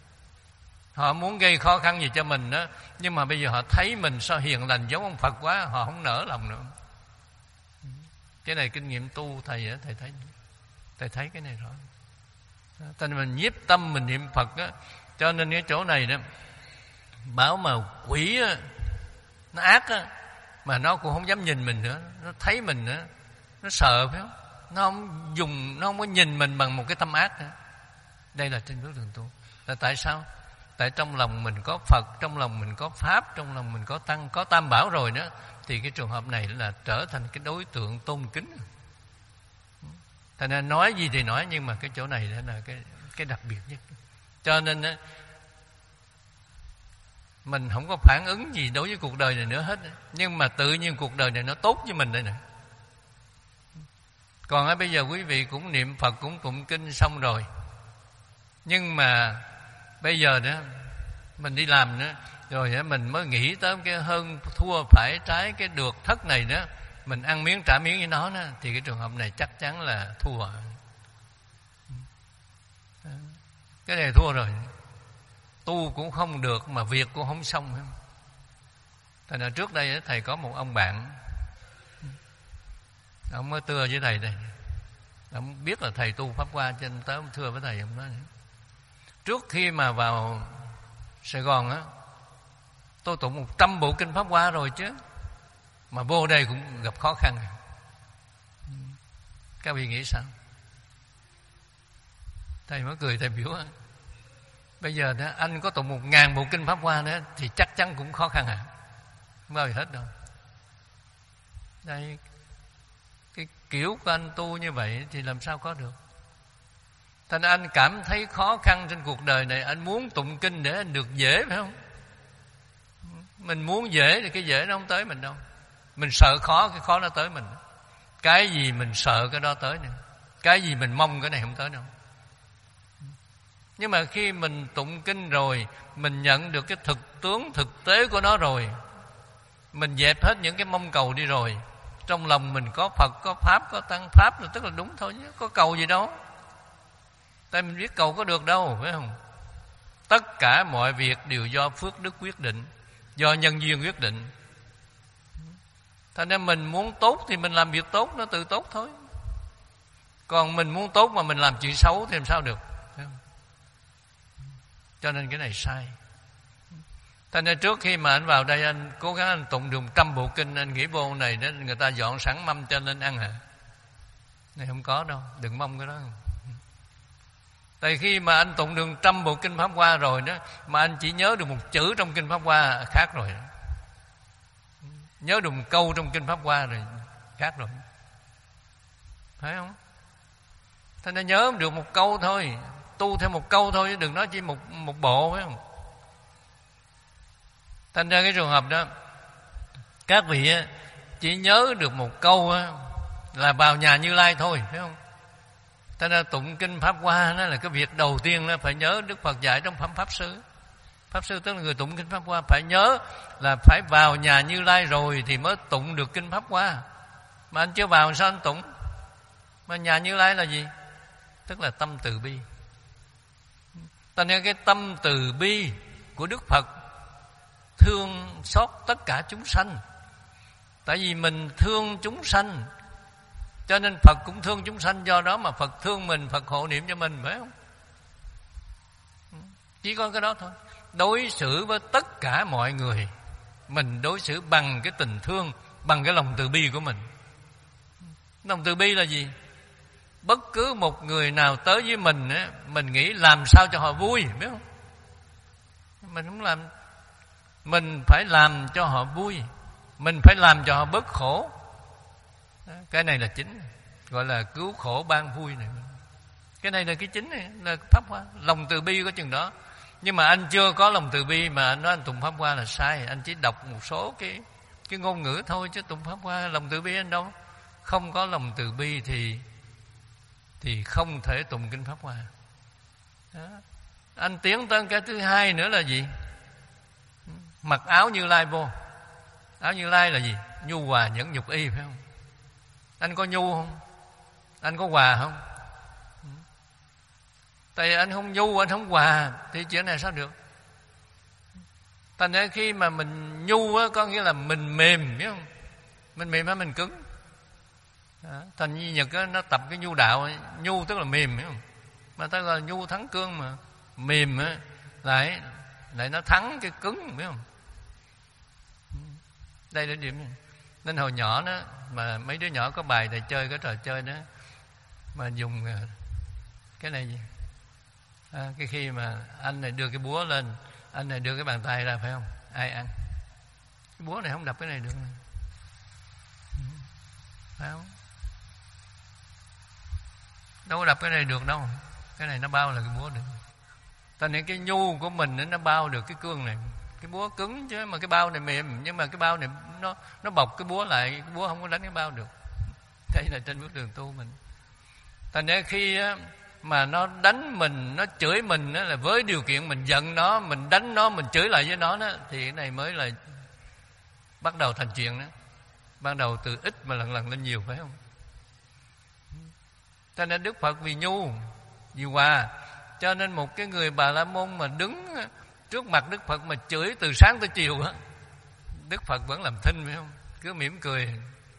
Họ muốn gây khó khăn gì cho mình đó, nhưng mà bây giờ họ thấy mình sao hiền lành giống ông Phật quá, họ không nỡ lòng nữa. Cái này kinh nghiệm tu thầy á, thầy thấy thầy thấy cái này rõ. Cho nên mình nhiếp tâm mình niệm Phật á. Cho nên cái chỗ này đó, báo mà quỷ á, nó ác á, mà nó cũng không dám nhìn mình nữa. Nó thấy mình nữa, nó sợ, phải không? Nó không dùng, nó không có nhìn mình bằng một cái tâm ác nữa. Đây là trên bước đường tu. Là tại sao? Tại trong lòng mình có Phật, trong lòng mình có Pháp, trong lòng mình có Tăng, có Tam Bảo rồi đó, thì cái trường hợp này là trở thành cái đối tượng tôn kính. Thành ra nói gì thì nói, nhưng mà cái chỗ này là cái, cái đặc biệt nhất. Cho nên đó, mình không có phản ứng gì đối với cuộc đời này nữa hết. Nhưng mà tự nhiên cuộc đời này nó tốt với mình đây nè. Còn ở bây giờ quý vị cũng niệm Phật, cũng tụng kinh xong rồi, nhưng mà bây giờ đó mình đi làm nữa, rồi mình mới nghĩ tới cái hơn thua phải trái, cái được thất này đó, mình ăn miếng trả miếng với nó đó, thì cái trường hợp này chắc chắn là thua. Cái này thua rồi. Tu cũng không được mà việc cũng không xong. Thành ra trước đây thầy có một ông bạn, ông mới thưa với thầy đây, ông biết là thầy tu Pháp Hoa, cho nên tới ông thưa với thầy, ông nói trước khi mà vào Sài Gòn á, tôi tụng một trăm bộ kinh Pháp Hoa rồi chứ, mà vô đây cũng gặp khó khăn. Các vị nghĩ sao? Thầy mới cười, thầy biểu bây giờ đó, anh có tụng một ngàn bộ kinh Pháp Hoa nữa thì chắc chắn cũng khó khăn à, không bao giờ hết đâu. Đây, cái kiểu của anh tu như vậy thì làm sao có được. Thành anh cảm thấy khó khăn trên cuộc đời này, anh muốn tụng kinh để anh được dễ, phải không? Mình muốn dễ thì cái dễ nó không tới mình đâu. Mình sợ khó, cái khó nó tới mình. Cái gì mình sợ cái đó tới nè. Cái gì mình mong cái này không tới đâu. Nhưng mà khi mình tụng kinh rồi, mình nhận được cái thực tướng thực tế của nó rồi, mình dẹp hết những cái mong cầu đi rồi, trong lòng mình có Phật, có Pháp, có Tăng Pháp là tức là đúng thôi chứ có cầu gì đâu. Tại mình biết cầu có được đâu, phải không? Tất cả mọi việc đều do phước đức quyết định, do nhân duyên quyết định. Thành ra mình muốn tốt thì mình làm việc tốt, nó tự tốt thôi. Còn mình muốn tốt mà mình làm chuyện xấu thì làm sao được, phải không? Cho nên cái này sai. Thành ra trước khi mà anh vào đây, anh cố gắng anh tụng được một trăm bộ kinh, anh nghĩ vô này đó người ta dọn sẵn mâm cho nên ăn hả? Này không có đâu, đừng mong cái đó. Tại khi mà anh tụng được trăm bộ kinh Pháp Hoa rồi đó, mà anh chỉ nhớ được một chữ trong kinh Pháp Hoa khác rồi. Nhớ được một câu trong kinh Pháp Hoa rồi khác rồi, phải không? Thành ra nhớ được một câu thôi, tu theo một câu thôi chứ đừng nói chỉ một một bộ, phải không? Thành ra cái trường hợp đó, các vị chỉ nhớ được một câu là vào nhà Như Lai thôi, phải không? Thành ra tụng kinh Pháp Hoa đó là cái việc đầu tiên là phải nhớ Đức Phật dạy trong phẩm Pháp Sư. Pháp Sư tức là người tụng kinh Pháp Hoa, phải nhớ là phải vào nhà Như Lai rồi thì mới tụng được kinh Pháp Hoa. Mà anh chưa vào sao anh tụng? Mà nhà Như Lai là gì? Tức là tâm từ bi. Thành ra cái tâm từ bi của Đức Phật thương xót tất cả chúng sanh. Tại vì mình thương chúng sanh cho nên Phật cũng thương chúng sanh, do đó mà Phật thương mình, Phật hộ niệm cho mình, phải không? Chỉ có cái đó thôi. Đối xử với tất cả mọi người, mình đối xử bằng cái tình thương, bằng cái lòng từ bi của mình. Lòng từ bi là gì? Bất cứ một người nào tới với mình á, mình nghĩ làm sao cho họ vui, biết không? Mình không làm, mình phải làm cho họ vui, mình phải làm cho họ bớt khổ. Cái này là chính, gọi là cứu khổ ban vui này. Cái này là cái chính này, là Pháp Hoa. Lòng từ bi có chừng đó. Nhưng mà anh chưa có lòng từ bi mà anh nói anh tụng Pháp Hoa là sai. Anh chỉ đọc một số cái cái ngôn ngữ thôi, chứ tụng Pháp Hoa lòng từ bi anh đâu. Không có lòng từ bi thì thì không thể tụng kinh Pháp Hoa. Đó. Anh tiến tới cái thứ hai nữa là gì? Mặc áo Như Lai vô. Áo Như Lai là gì? Nhu hòa nhẫn nhục y, phải không? Anh có nhu không? Anh có hòa không? Tại anh không nhu, anh không hòa thì chuyện này sao được? Thành ra khi mà mình nhu á, có nghĩa là mình mềm, biết không? Mình mềm hay mình cứng? Đó. Thành Nhi Nhật á, nó tập cái nhu đạo, nhu tức là mềm, biết không? Mà ta gọi là nhu thắng cương mà. Mềm á, lại lại nó thắng cái cứng, biết không? Đây là điểm này. Nên hồi nhỏ đó, mà mấy đứa nhỏ có bài thầy chơi cái trò chơi đó, mà dùng cái này gì? À, cái khi mà anh này đưa cái búa lên, anh này đưa cái bàn tay ra, phải không? Ai ăn? Cái búa này không đập cái này được, phải không? Đâu có đập cái này được đâu. Cái này nó bao là cái búa được. Tại nên cái nhu của mình nó bao được cái cương này. Cái búa cứng chứ mà cái bao này mềm, nhưng mà cái bao này nó nó bọc cái búa lại, cái búa không có đánh cái bao được. Đây là trên bước đường tu mình. Thành ra khi á, mà nó đánh mình, nó chửi mình đó, là với điều kiện mình giận nó, mình đánh nó, mình chửi lại với nó đó, thì cái này mới là bắt đầu thành chuyện đó. Ban đầu từ ít mà lần lần lên nhiều, phải không? Cho nên Đức Phật vì nhu, vì hòa, cho nên một cái người Bà La Môn mà đứng trước mặt Đức Phật mà chửi từ sáng tới chiều á, Đức Phật vẫn làm thinh, phải không? Cứ mỉm cười,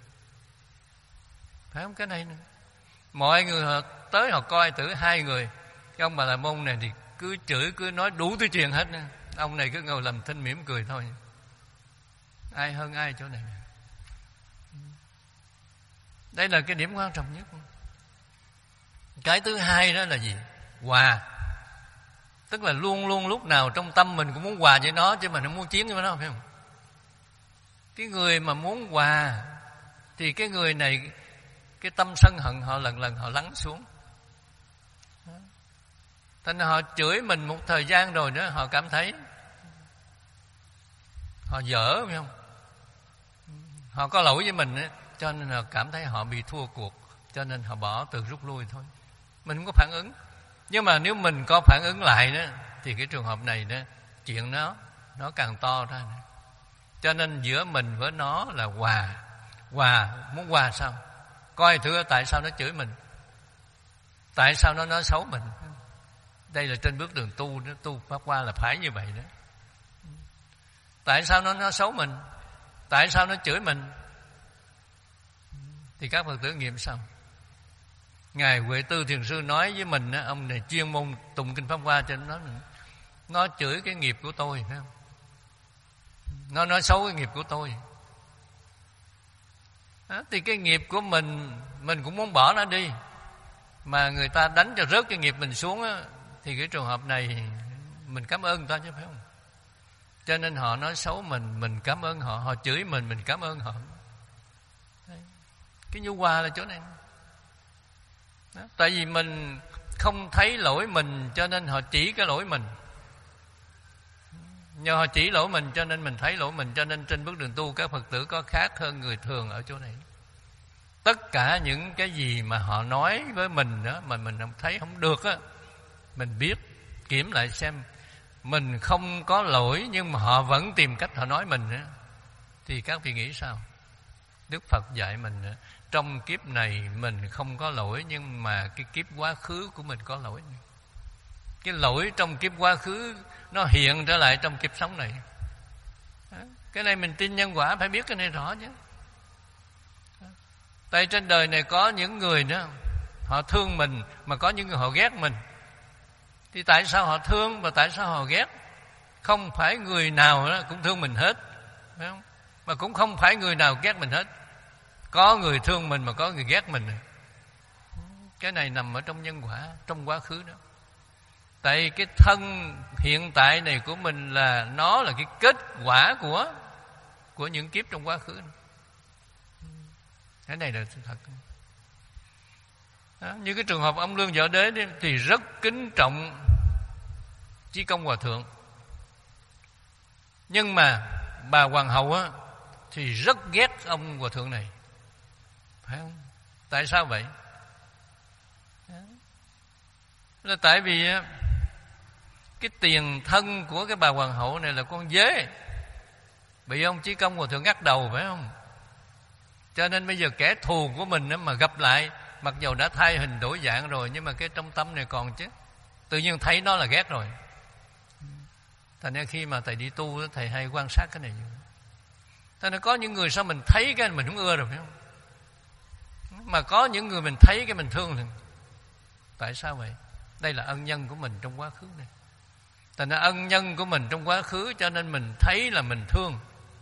phải không? Cái này nữa. Mọi người họ tới họ coi thử hai người, cái ông Bà La Môn này thì cứ chửi, cứ nói đủ thứ chuyện hết. Ông này cứ ngồi làm thinh mỉm cười thôi. Ai hơn ai chỗ này? Đây là cái điểm quan trọng nhất. Cái thứ hai đó là gì? Hòa. Tức là luôn luôn lúc nào trong tâm mình cũng muốn hòa với nó, chứ mình không muốn chiến với nó, phải không? Cái người mà muốn hòa thì cái người này, cái tâm sân hận họ lần lần họ lắng xuống. Thành họ chửi mình một thời gian rồi đó, họ cảm thấy họ dở, phải không? Họ có lỗi với mình đó, cho nên họ cảm thấy họ bị thua cuộc, cho nên họ bỏ từ rút lui thôi. Mình không có phản ứng. Nhưng mà nếu mình có phản ứng lại đó, thì cái trường hợp này đó, chuyện nó nó càng to ra. Cho nên giữa mình với nó là hòa. Hòa, muốn hòa sao? Coi thử tại sao nó chửi mình, tại sao nó nói xấu mình. Đây là trên bước đường tu đó, tu Pháp Hoa là phải như vậy đó. Tại sao nó nói xấu mình, tại sao nó chửi mình? Thì các Phật tử nghiệm sao? Ngài Huệ Tư Thiền Sư nói với mình, ông này chuyên môn tụng kinh Pháp Hoa, cho nó nói nó chửi cái nghiệp của tôi, phải không? Nó nói xấu cái nghiệp của tôi. Đó, thì cái nghiệp của mình mình cũng muốn bỏ nó đi, mà người ta đánh cho rớt cái nghiệp mình xuống á, thì cái trường hợp này mình cảm ơn người ta chứ, phải không? Cho nên họ nói xấu mình, mình cảm ơn họ. Họ chửi mình, mình cảm ơn họ. Đấy. Cái nhu hòa là chỗ này. Đó. Tại vì mình không thấy lỗi mình, cho nên họ chỉ cái lỗi mình. Nhờ họ chỉ lỗi mình cho nên mình thấy lỗi mình. Cho nên trên bước đường tu các Phật tử có khác hơn người thường ở chỗ này. Tất cả những cái gì mà họ nói với mình đó, mà mình thấy không được á, mình biết kiểm lại xem mình không có lỗi, nhưng mà họ vẫn tìm cách họ nói mình á, thì các vị nghĩ sao? Đức Phật dạy mình trong kiếp này mình không có lỗi, nhưng mà cái kiếp quá khứ của mình có lỗi. Cái lỗi trong kiếp quá khứ nó hiện trở lại trong kiếp sống này. Cái này mình tin nhân quả, phải biết cái này rõ chứ. Tại trên đời này có những người đó, họ thương mình, mà có những người họ ghét mình. Thì tại sao họ thương và tại sao họ ghét? Không phải người nào đó cũng thương mình hết, phải không? Mà cũng không phải người nào ghét mình hết. Có người thương mình mà có người ghét mình. Cái này nằm ở trong nhân quả, trong quá khứ đó. Tại cái thân hiện tại này của mình là nó là cái kết quả của của những kiếp trong quá khứ. Cái này là sự thật. Đó, như cái trường hợp ông Lương Võ Đế thì rất kính trọng Chí Công Hòa Thượng. Nhưng mà bà Hoàng hậu á, thì rất ghét ông Hòa Thượng này, phải không? Tại sao vậy? Đó. Là tại vì cái tiền thân của cái bà Hoàng hậu này là con dế, bị ông Chí Công Hòa Thượng ngắt đầu, phải không? Cho nên bây giờ kẻ thù của mình mà gặp lại, mặc dầu đã thay hình đổi dạng rồi, nhưng mà cái trong tâm này còn chứ. Tự nhiên thấy nó là ghét rồi. Thành ra khi mà thầy đi tu, thầy hay quan sát cái này. Thành ra có những người sao mình thấy cái mình không ưa rồi, phải không? Mà có những người mình thấy cái mình thương rồi. Tại sao vậy? Đây là ân nhân của mình trong quá khứ này. Thành ra ân nhân của mình trong quá khứ, cho nên mình thấy là mình thương.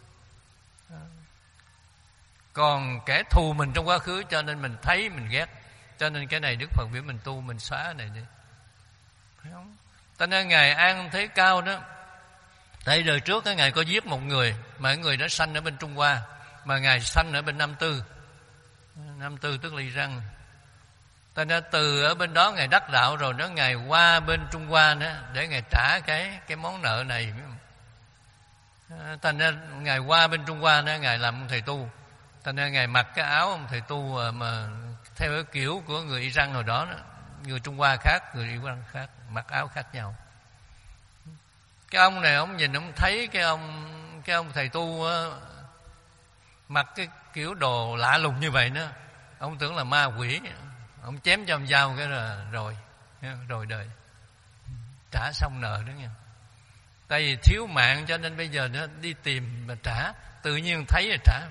Còn kẻ thù mình trong quá khứ, cho nên mình thấy mình ghét. Cho nên cái này Đức Phật biểu mình tu, mình xóa này đi, phải không? Cho nên Ngài An Thế Cao đó, tại đời trước cái Ngài có giết một người, mà cái người đó sanh ở bên Trung Hoa, mà Ngài sanh ở bên Nam Tư. Nam Tư tức là Iran. Cho nên từ ở bên đó Ngài đắc đạo rồi đó, Ngài qua bên Trung Hoa đó để Ngài trả cái cái món nợ này. Thành ra Ngài qua bên Trung Hoa đó, Ngài làm thầy tu. Thành ra Ngài mặc cái áo ông thầy tu mà theo cái kiểu của người Iran hồi đó, đó. Người Trung Hoa khác, người Iran khác, mặc áo khác nhau. Cái ông này ông nhìn ông thấy cái ông cái ông thầy tu mặc cái kiểu đồ lạ lùng như vậy nữa, ông tưởng là ma quỷ, ông chém cho ông dao cái là rồi rồi đời, trả xong nợ đó nha. Tại vì thiếu mạng cho nên bây giờ nó đi tìm mà trả, tự nhiên thấy là trả.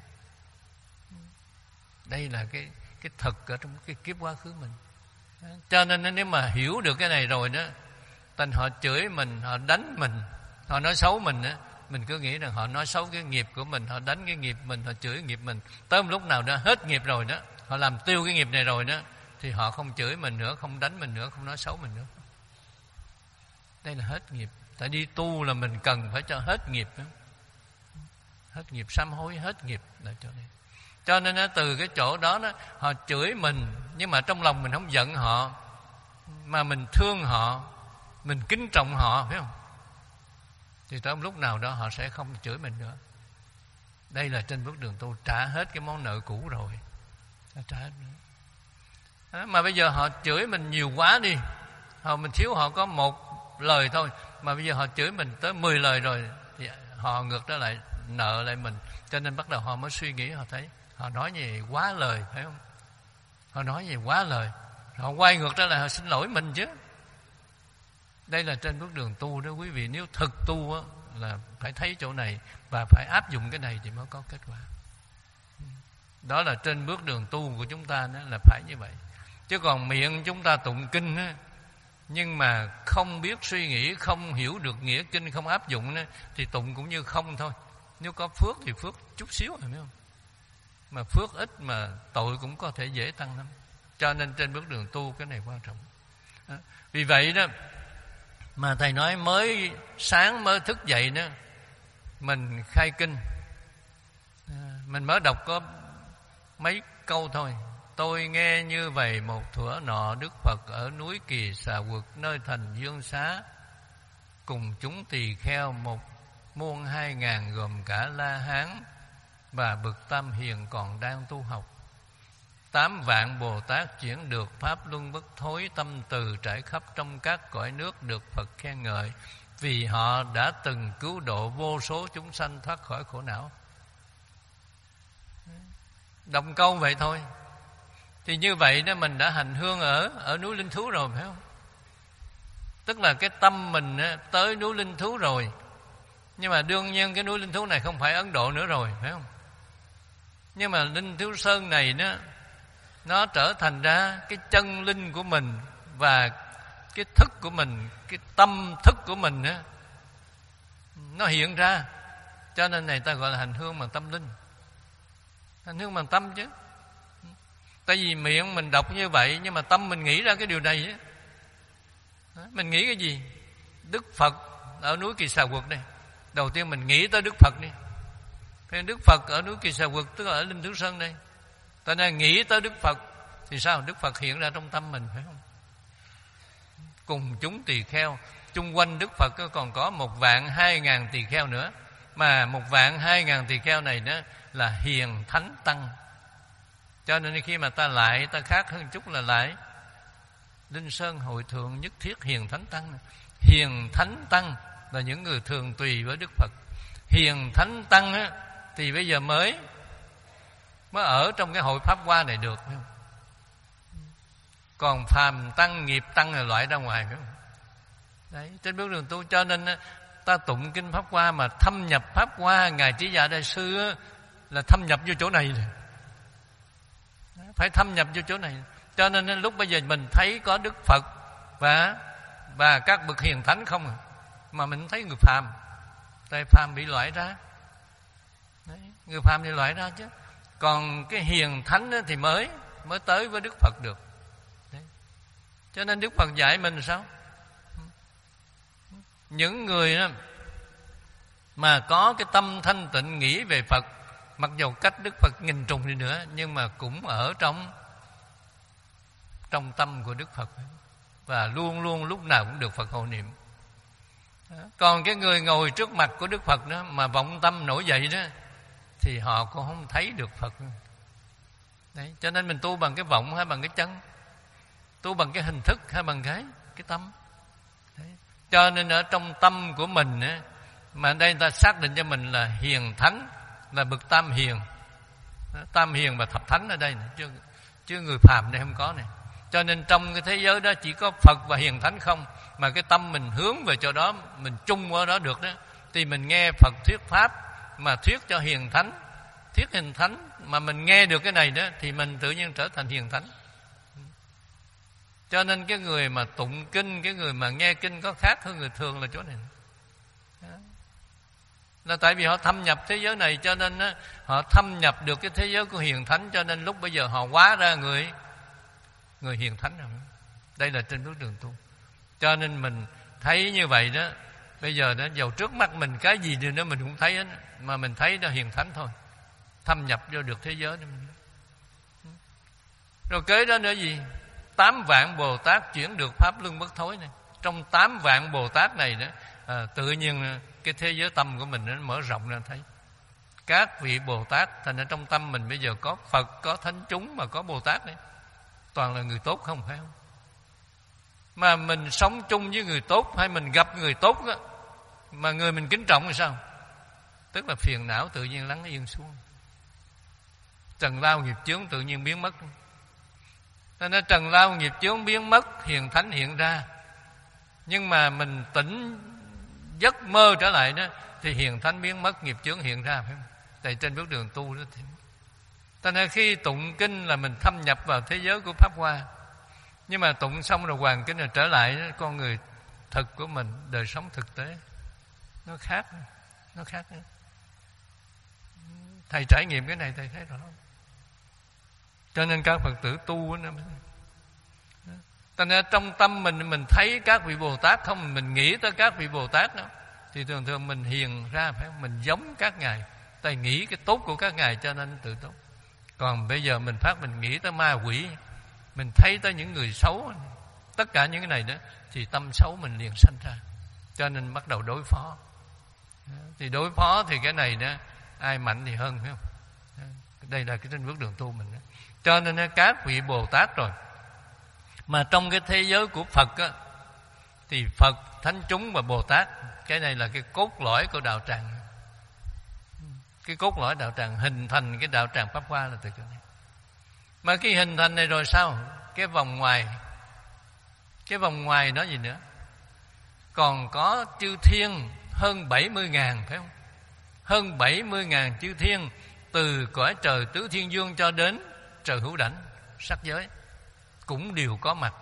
Đây là cái cái thực ở trong cái kiếp quá khứ mình. Cho nên nếu mà hiểu được cái này rồi đó, thành họ chửi mình, họ đánh mình, họ nói xấu mình đó, mình cứ nghĩ rằng họ nói xấu cái nghiệp của mình, họ đánh cái nghiệp mình, họ chửi nghiệp mình. Tới một lúc nào đó hết nghiệp rồi đó, họ làm tiêu cái nghiệp này rồi đó, thì họ không chửi mình nữa, không đánh mình nữa, không nói xấu mình nữa. Đây là hết nghiệp. Tại đi tu là mình cần phải cho hết nghiệp đó. Hết nghiệp sám hối, hết nghiệp là cho đây. Cho nên đó, từ cái chỗ đó, đó họ chửi mình, nhưng mà trong lòng mình không giận họ, mà mình thương họ, mình kính trọng họ, phải không? Thì tới lúc nào đó họ sẽ không chửi mình nữa. Đây là trên bước đường tu, trả hết cái món nợ cũ rồi, trả hết nữa. Đó, mà bây giờ họ chửi mình nhiều quá đi, họ mình thiếu họ có một lời thôi, mà bây giờ họ chửi mình tới mười lời rồi, thì họ ngược đó lại nợ lại mình. Cho nên bắt đầu họ mới suy nghĩ, họ thấy họ nói gì quá lời, phải không? Họ nói gì quá lời, họ quay ngược ra là họ xin lỗi mình chứ. Đây là trên bước đường tu đó quý vị. Nếu thực tu á, là phải thấy chỗ này và phải áp dụng cái này thì mới có kết quả. Đó là trên bước đường tu của chúng ta, đó là phải như vậy. Chứ còn miệng chúng ta tụng kinh á, nhưng mà không biết suy nghĩ, không hiểu được nghĩa kinh, không áp dụng đó, thì tụng cũng như không thôi. Nếu có phước thì phước chút xíu rồi, phải không? Mà phước ít mà tội cũng có thể dễ tăng lắm. Cho nên trên bước đường tu cái này quan trọng. Đó. Vì vậy đó mà thầy nói mới sáng mới thức dậy đó, mình khai kinh, mình mới đọc có mấy câu thôi. Tôi nghe như vậy một thuở nọ, Đức Phật ở núi Kỳ Xà Quật, nơi thành Dương Xá, cùng chúng tỳ kheo một muôn hai ngàn, gồm cả La Hán và bậc Tam Hiền còn đang tu học. Tám vạn Bồ Tát chuyển được pháp luân bất thối, tâm từ trải khắp trong các cõi nước, được Phật khen ngợi, vì họ đã từng cứu độ vô số chúng sanh thoát khỏi khổ não. Đọc câu vậy thôi, thì như vậy đó mình đã hành hương ở ở núi Linh Thú rồi, phải không? Tức là cái tâm mình tới núi Linh Thú rồi. Nhưng mà đương nhiên cái núi Linh Thú này không phải Ấn Độ nữa rồi, phải không? Nhưng mà Linh Thú Sơn này đó, nó trở thành ra cái chân linh của mình, và cái thức của mình, cái tâm thức của mình đó, nó hiện ra. Cho nên này ta gọi là hành hương bằng tâm linh, hành hương bằng tâm chứ. Tại vì miệng mình đọc như vậy, nhưng mà tâm mình nghĩ ra cái điều này đó. Mình nghĩ cái gì? Đức Phật ở núi Kỳ Xà Quật đây, đầu tiên mình nghĩ tới Đức Phật đi. Thế Đức Phật ở núi Kỳ Xà Quật, tức là ở Linh Thú Sơn đây, ta nên nghĩ tới Đức Phật thì sao? Đức Phật hiện ra trong tâm mình, phải không? Cùng chúng tỳ kheo, chung quanh Đức Phật còn có một vạn hai ngàn tỳ kheo nữa. Mà một vạn hai ngàn tỳ kheo này đó là hiền thánh tăng. Cho nên khi mà ta lại, ta khác hơn chút là lại Linh Sơn Hội Thượng Nhất Thiết Hiền Thánh Tăng. Hiền Thánh Tăng là những người thường tùy với Đức Phật. Hiền Thánh Tăng á, thì bây giờ mới mới ở trong cái hội Pháp Hoa này được, phải không? Còn phàm tăng, nghiệp tăng là loại ra ngoài, phải không? Đấy, trên bước đường tu. Cho nên ta tụng kinh Pháp Hoa mà thâm nhập Pháp Hoa, Ngài Trí Giả Đại Sư là thâm nhập vô chỗ này rồi. Phải thâm nhập vô chỗ này. Cho nên lúc bây giờ mình thấy có Đức Phật và và các bậc hiền thánh không à, mà mình thấy người phàm. Tại phàm bị loại ra. Đấy, người phàm bị loại ra chứ. Còn cái hiền thánh thì mới mới tới với Đức Phật được. Đấy. Cho nên Đức Phật dạy mình sao? Những người đó mà có cái tâm thanh tịnh nghĩ về Phật, mặc dù cách Đức Phật nghìn trùng đi nữa, nhưng mà cũng ở trong trong tâm của Đức Phật, và luôn luôn lúc nào cũng được Phật hộ niệm. Còn cái người ngồi trước mặt của Đức Phật đó mà vọng tâm nổi dậy đó, thì họ cũng không thấy được Phật. Đấy, cho nên mình tu bằng cái vọng hay bằng cái chân, tu bằng cái hình thức hay bằng cái cái tâm. Đấy. Cho nên ở trong tâm của mình á, mà đây ta xác định cho mình là hiền thánh, là bậc tam hiền. Tam hiền và thập thánh ở đây này, chứ, chứ người phàm đây không có này. Cho nên trong cái thế giới đó chỉ có Phật và hiền thánh không, mà cái tâm mình hướng về chỗ đó, mình chung ở đó được đó, thì mình nghe Phật thuyết pháp mà thuyết cho hiền thánh, thuyết hiền thánh mà mình nghe được cái này đó, thì mình tự nhiên trở thành hiền thánh. Cho nên cái người mà tụng kinh, cái người mà nghe kinh có khác hơn người thường là chỗ này. Đó. Là tại vì họ thâm nhập thế giới này, cho nên đó, họ thâm nhập được cái thế giới của hiền thánh, cho nên lúc bây giờ họ hóa ra người người hiền thánh rồi. Đây là trên bước đường tu. Cho nên mình thấy như vậy đó, bây giờ đó dầu trước mắt mình cái gì đi nữa mình cũng thấy hết, mà mình thấy đó hiền thánh thôi. thâm nhập vô được thế giới đó. Rồi kế đó nữa gì? Tám vạn Bồ Tát chuyển được pháp luân bất thối này. Trong tám vạn Bồ Tát này đó, à, tự nhiên cái thế giới tâm của mình nó mở rộng ra thấy. Các vị Bồ Tát, thành ra trong tâm mình bây giờ có Phật, có thánh chúng mà có Bồ Tát đấy. Toàn là người tốt không, phải không? Mà mình sống chung với người tốt, hay mình gặp người tốt đó, mà người mình kính trọng thì sao? Tức là phiền não tự nhiên lắng yên xuống, trần lao nghiệp chướng tự nhiên biến mất. Cho nên trần lao nghiệp chướng biến mất, hiền thánh hiện ra. Nhưng mà mình tỉnh giấc mơ trở lại đó, thì hiền thánh biến mất, nghiệp chướng hiện ra, phải không? Tại trên bước đường tu đó. Cho nên khi tụng kinh là mình thâm nhập vào thế giới của Pháp Hoa. Nhưng mà tụng xong rồi hoàn kinh rồi trở lại đó, con người thực của mình, đời sống thực tế nó khác, nó khác. Thầy trải nghiệm cái này thầy thấy rõ. Cho nên các Phật tử tu nữa. Cho nên trong tâm mình mình thấy các vị Bồ Tát không, mình nghĩ tới các vị Bồ Tát đó, thì thường thường mình hiền ra, phải không? Mình giống các ngài, tại nghĩ cái tốt của các ngài cho nên tự tốt. Còn bây giờ mình phát mình nghĩ tới ma quỷ, mình thấy tới những người xấu, tất cả những cái này đó, thì tâm xấu mình liền sanh ra. Cho nên bắt đầu đối phó. Thì đối phó thì cái này đó, ai mạnh thì hơn, phải không? Đây là cái trên bước đường tu mình đó. Cho nên các vị Bồ Tát rồi, mà trong cái thế giới của Phật á, thì Phật, thánh chúng và Bồ Tát, cái này là cái cốt lõi của đạo tràng. Cái cốt lõi đạo tràng, hình thành cái đạo tràng Pháp Hoa là từ chỗ này. Mà cái hình thành này rồi sao? Cái vòng ngoài, cái vòng ngoài đó gì nữa? Còn có chư thiên hơn bảy mươi ngàn, phải không? Hơn bảy mươi ngàn chư thiên, từ cõi trời tứ thiên dương cho đến trời hữu đảnh, sắc giới, cũng đều có mặt.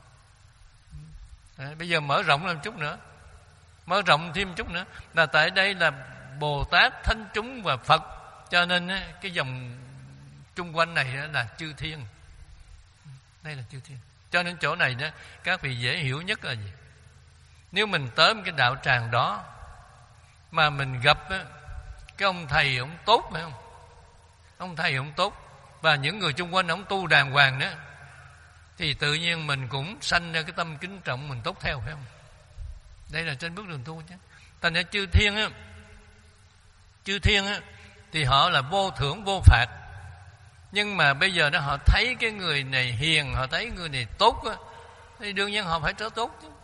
Đấy, bây giờ mở rộng lên chút nữa, mở rộng thêm chút nữa, là tại đây là Bồ Tát, thánh chúng và Phật. Cho nên cái dòng chung quanh này là chư thiên. Đây là chư thiên. Cho nên chỗ này đó, các vị dễ hiểu nhất là gì? Nếu mình tới một cái đạo tràng đó mà mình gặp cái ông thầy ông tốt, phải không? Ông thầy ông tốt, và những người chung quanh ông tu đàng hoàng đó, thì tự nhiên mình cũng sanh ra cái tâm kính trọng, mình tốt theo, phải không? Đây là trên bước đường tu chứ. Thành ra chư thiên á, chư thiên á, thì họ là vô thưởng vô phạt. Nhưng mà bây giờ đó họ thấy cái người này hiền, họ thấy người này tốt á, thì đương nhiên họ phải trở tốt chứ.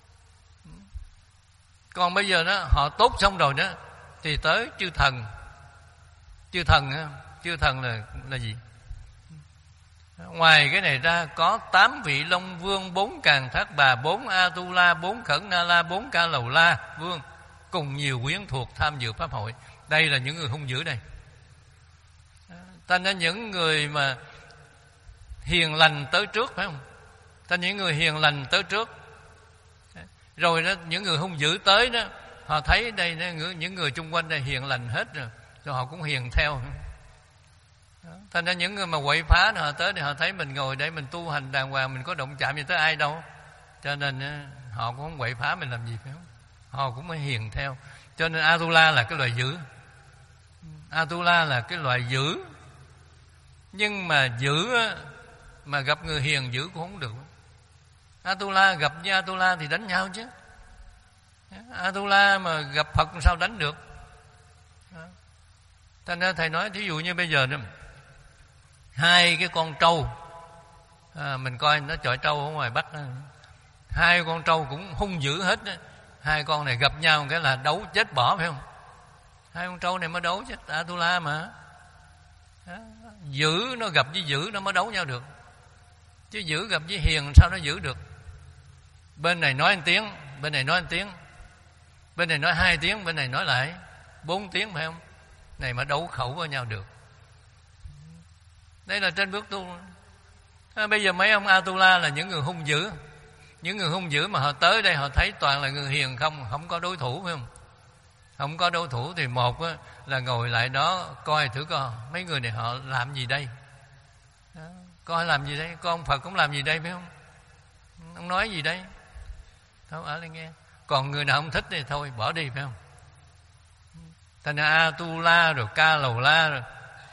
Còn bây giờ đó họ tốt xong rồi đó, thì tới chư thần. Chư thần á, chư thần là là gì? Ngoài cái này ra có tám vị Long Vương, bốn Càn Thác Bà, bốn A Tu La, bốn Khẩn Na La, bốn Ca Lầu La Vương, cùng nhiều quyến thuộc tham dự pháp hội. Đây là những người hung dữ đây. Thành ra những người mà hiền lành tới trước, phải không? Thành những người hiền lành tới trước, rồi đó những người hung dữ tới đó, họ thấy đây những người chung quanh đây hiền lành hết rồi, rồi họ cũng hiền theo. Đó. Thành ra những người mà quậy phá họ tới thì họ thấy mình ngồi đây mình tu hành đàng hoàng, mình có động chạm gì tới ai đâu, cho nên họ cũng không quậy phá mình làm gì, phải không? Họ cũng mới hiền theo. Cho nên Atula là cái loài dữ, Atula là cái loài dữ. Nhưng mà dữ mà gặp người hiền dữ cũng không được. Atula gặp với Atula thì đánh nhau chứ. Atula mà gặp Phật sao đánh được. Thành ra thầy nói thí dụ như bây giờ đó, hai cái con trâu, à, mình coi nó chọi trâu ở ngoài Bắc đó, hai con trâu cũng hung dữ hết đó. Hai con này gặp nhau cái là đấu chết bỏ, phải không? Hai con trâu này mới đấu chết Atula mà. Đó. Dữ nó gặp với dữ nó mới đấu nhau được, chứ dữ gặp với hiền sao nó giữ được. Bên này nói một tiếng, bên này nói một tiếng, bên này nói hai tiếng, bên này nói lại bốn tiếng, phải không? Này mà đấu khẩu với nhau được. Đây là trên bước tu. À, bây giờ mấy ông Atula là những người hung dữ. Những người hung dữ mà họ tới đây họ thấy toàn là người hiền không, không có đối thủ, phải không? Không có đối thủ thì một á, là ngồi lại đó coi thử coi mấy người này họ làm gì đây. Đó, coi làm gì đây, con Phật cũng làm gì đây, phải không? Ông nói gì đây? Thôi ở đây nghe. Còn người nào không thích thì thôi bỏ đi, phải không? Thành ra Atula rồi Ca Lầu La rồi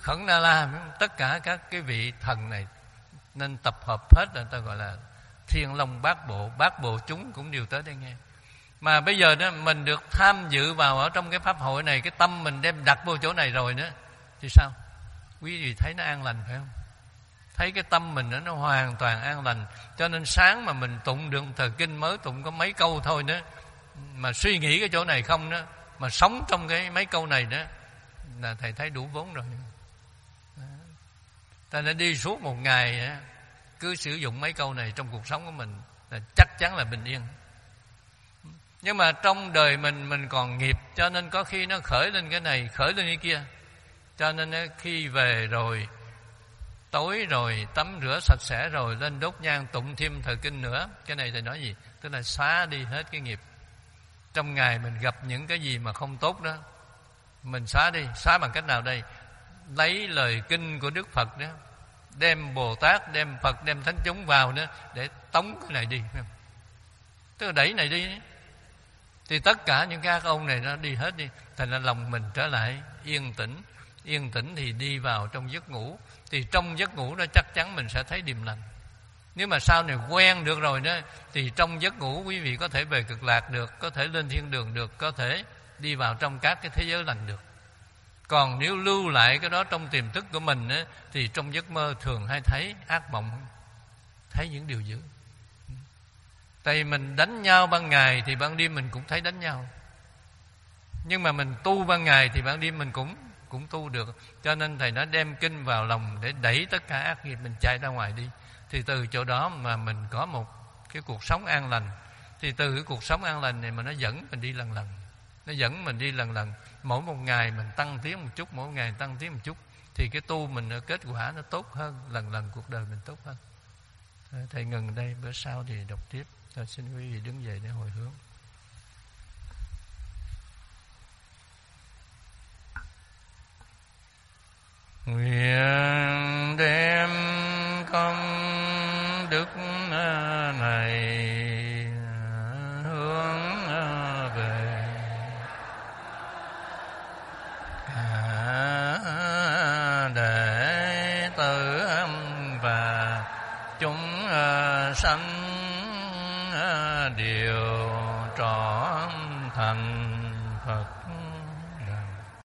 Khẩn Na La, tất cả các cái vị thần này nên tập hợp hết, là ta gọi là Thiên Long Bát Bộ. Bát Bộ chúng cũng đều tới đây nghe. Mà bây giờ đó mình được tham dự vào ở trong cái pháp hội này, cái tâm mình đem đặt vô chỗ này rồi nữa thì sao? Quý vị thấy nó an lành phải không? Thấy cái tâm mình đó, nó hoàn toàn an lành. Cho nên sáng mà mình tụng được thời kinh, mới tụng có mấy câu thôi nữa, mà suy nghĩ cái chỗ này không đó, mà sống trong cái mấy câu này đó, là thầy thấy đủ vốn rồi. Ta đã đi suốt một ngày đó, cứ sử dụng mấy câu này trong cuộc sống của mình là chắc chắn là bình yên. Nhưng mà trong đời mình mình còn nghiệp, cho nên có khi nó khởi lên cái này, khởi lên cái kia. Cho nên khi về rồi, tối rồi, tắm rửa sạch sẽ rồi, lên đốt nhang tụng thêm thời kinh nữa. Cái này thầy nói gì? Tức là xóa đi hết cái nghiệp. Trong ngày mình gặp những cái gì mà không tốt đó, mình xóa đi. Xóa bằng cách nào đây? Lấy lời kinh của Đức Phật đó, đem Bồ Tát, đem Phật, đem Thánh chúng vào đó, để tống cái này đi. Tức là đẩy này đi. Thì tất cả những cái ác ôn này nó đi hết đi. Thành ra lòng mình trở lại yên tĩnh. Yên tĩnh thì đi vào trong giấc ngủ. Thì trong giấc ngủ đó chắc chắn mình sẽ thấy điềm lành. Nếu mà sau này quen được rồi đó, thì trong giấc ngủ quý vị có thể về cực lạc được, có thể lên thiên đường được, có thể đi vào trong các cái thế giới lành được. Còn nếu lưu lại cái đó trong tiềm thức của mình á, thì trong giấc mơ thường hay thấy ác mộng, thấy những điều dữ. Tại vì mình đánh nhau ban ngày thì ban đêm mình cũng thấy đánh nhau. Nhưng mà mình tu ban ngày thì ban đêm mình cũng cũng tu được. Cho nên thầy nói đem kinh vào lòng để đẩy tất cả ác nghiệp mình chạy ra ngoài đi. Thì từ chỗ đó mà mình có một cái cuộc sống an lành. Thì từ cái cuộc sống an lành này mà nó dẫn mình đi lần lần. Nó dẫn mình đi lần lần. Mỗi một ngày mình tăng tiến một chút, mỗi ngày tăng tiến một chút, thì cái tu mình kết quả nó tốt hơn, lần lần cuộc đời mình tốt hơn. Thầy ngừng đây, bữa sau thì đọc tiếp. Tôi xin quý vị đứng dậy để hồi hướng. Nguyện đem công đức này hướng về cả đệ tử và chúng sanh đều trọn thành Phật.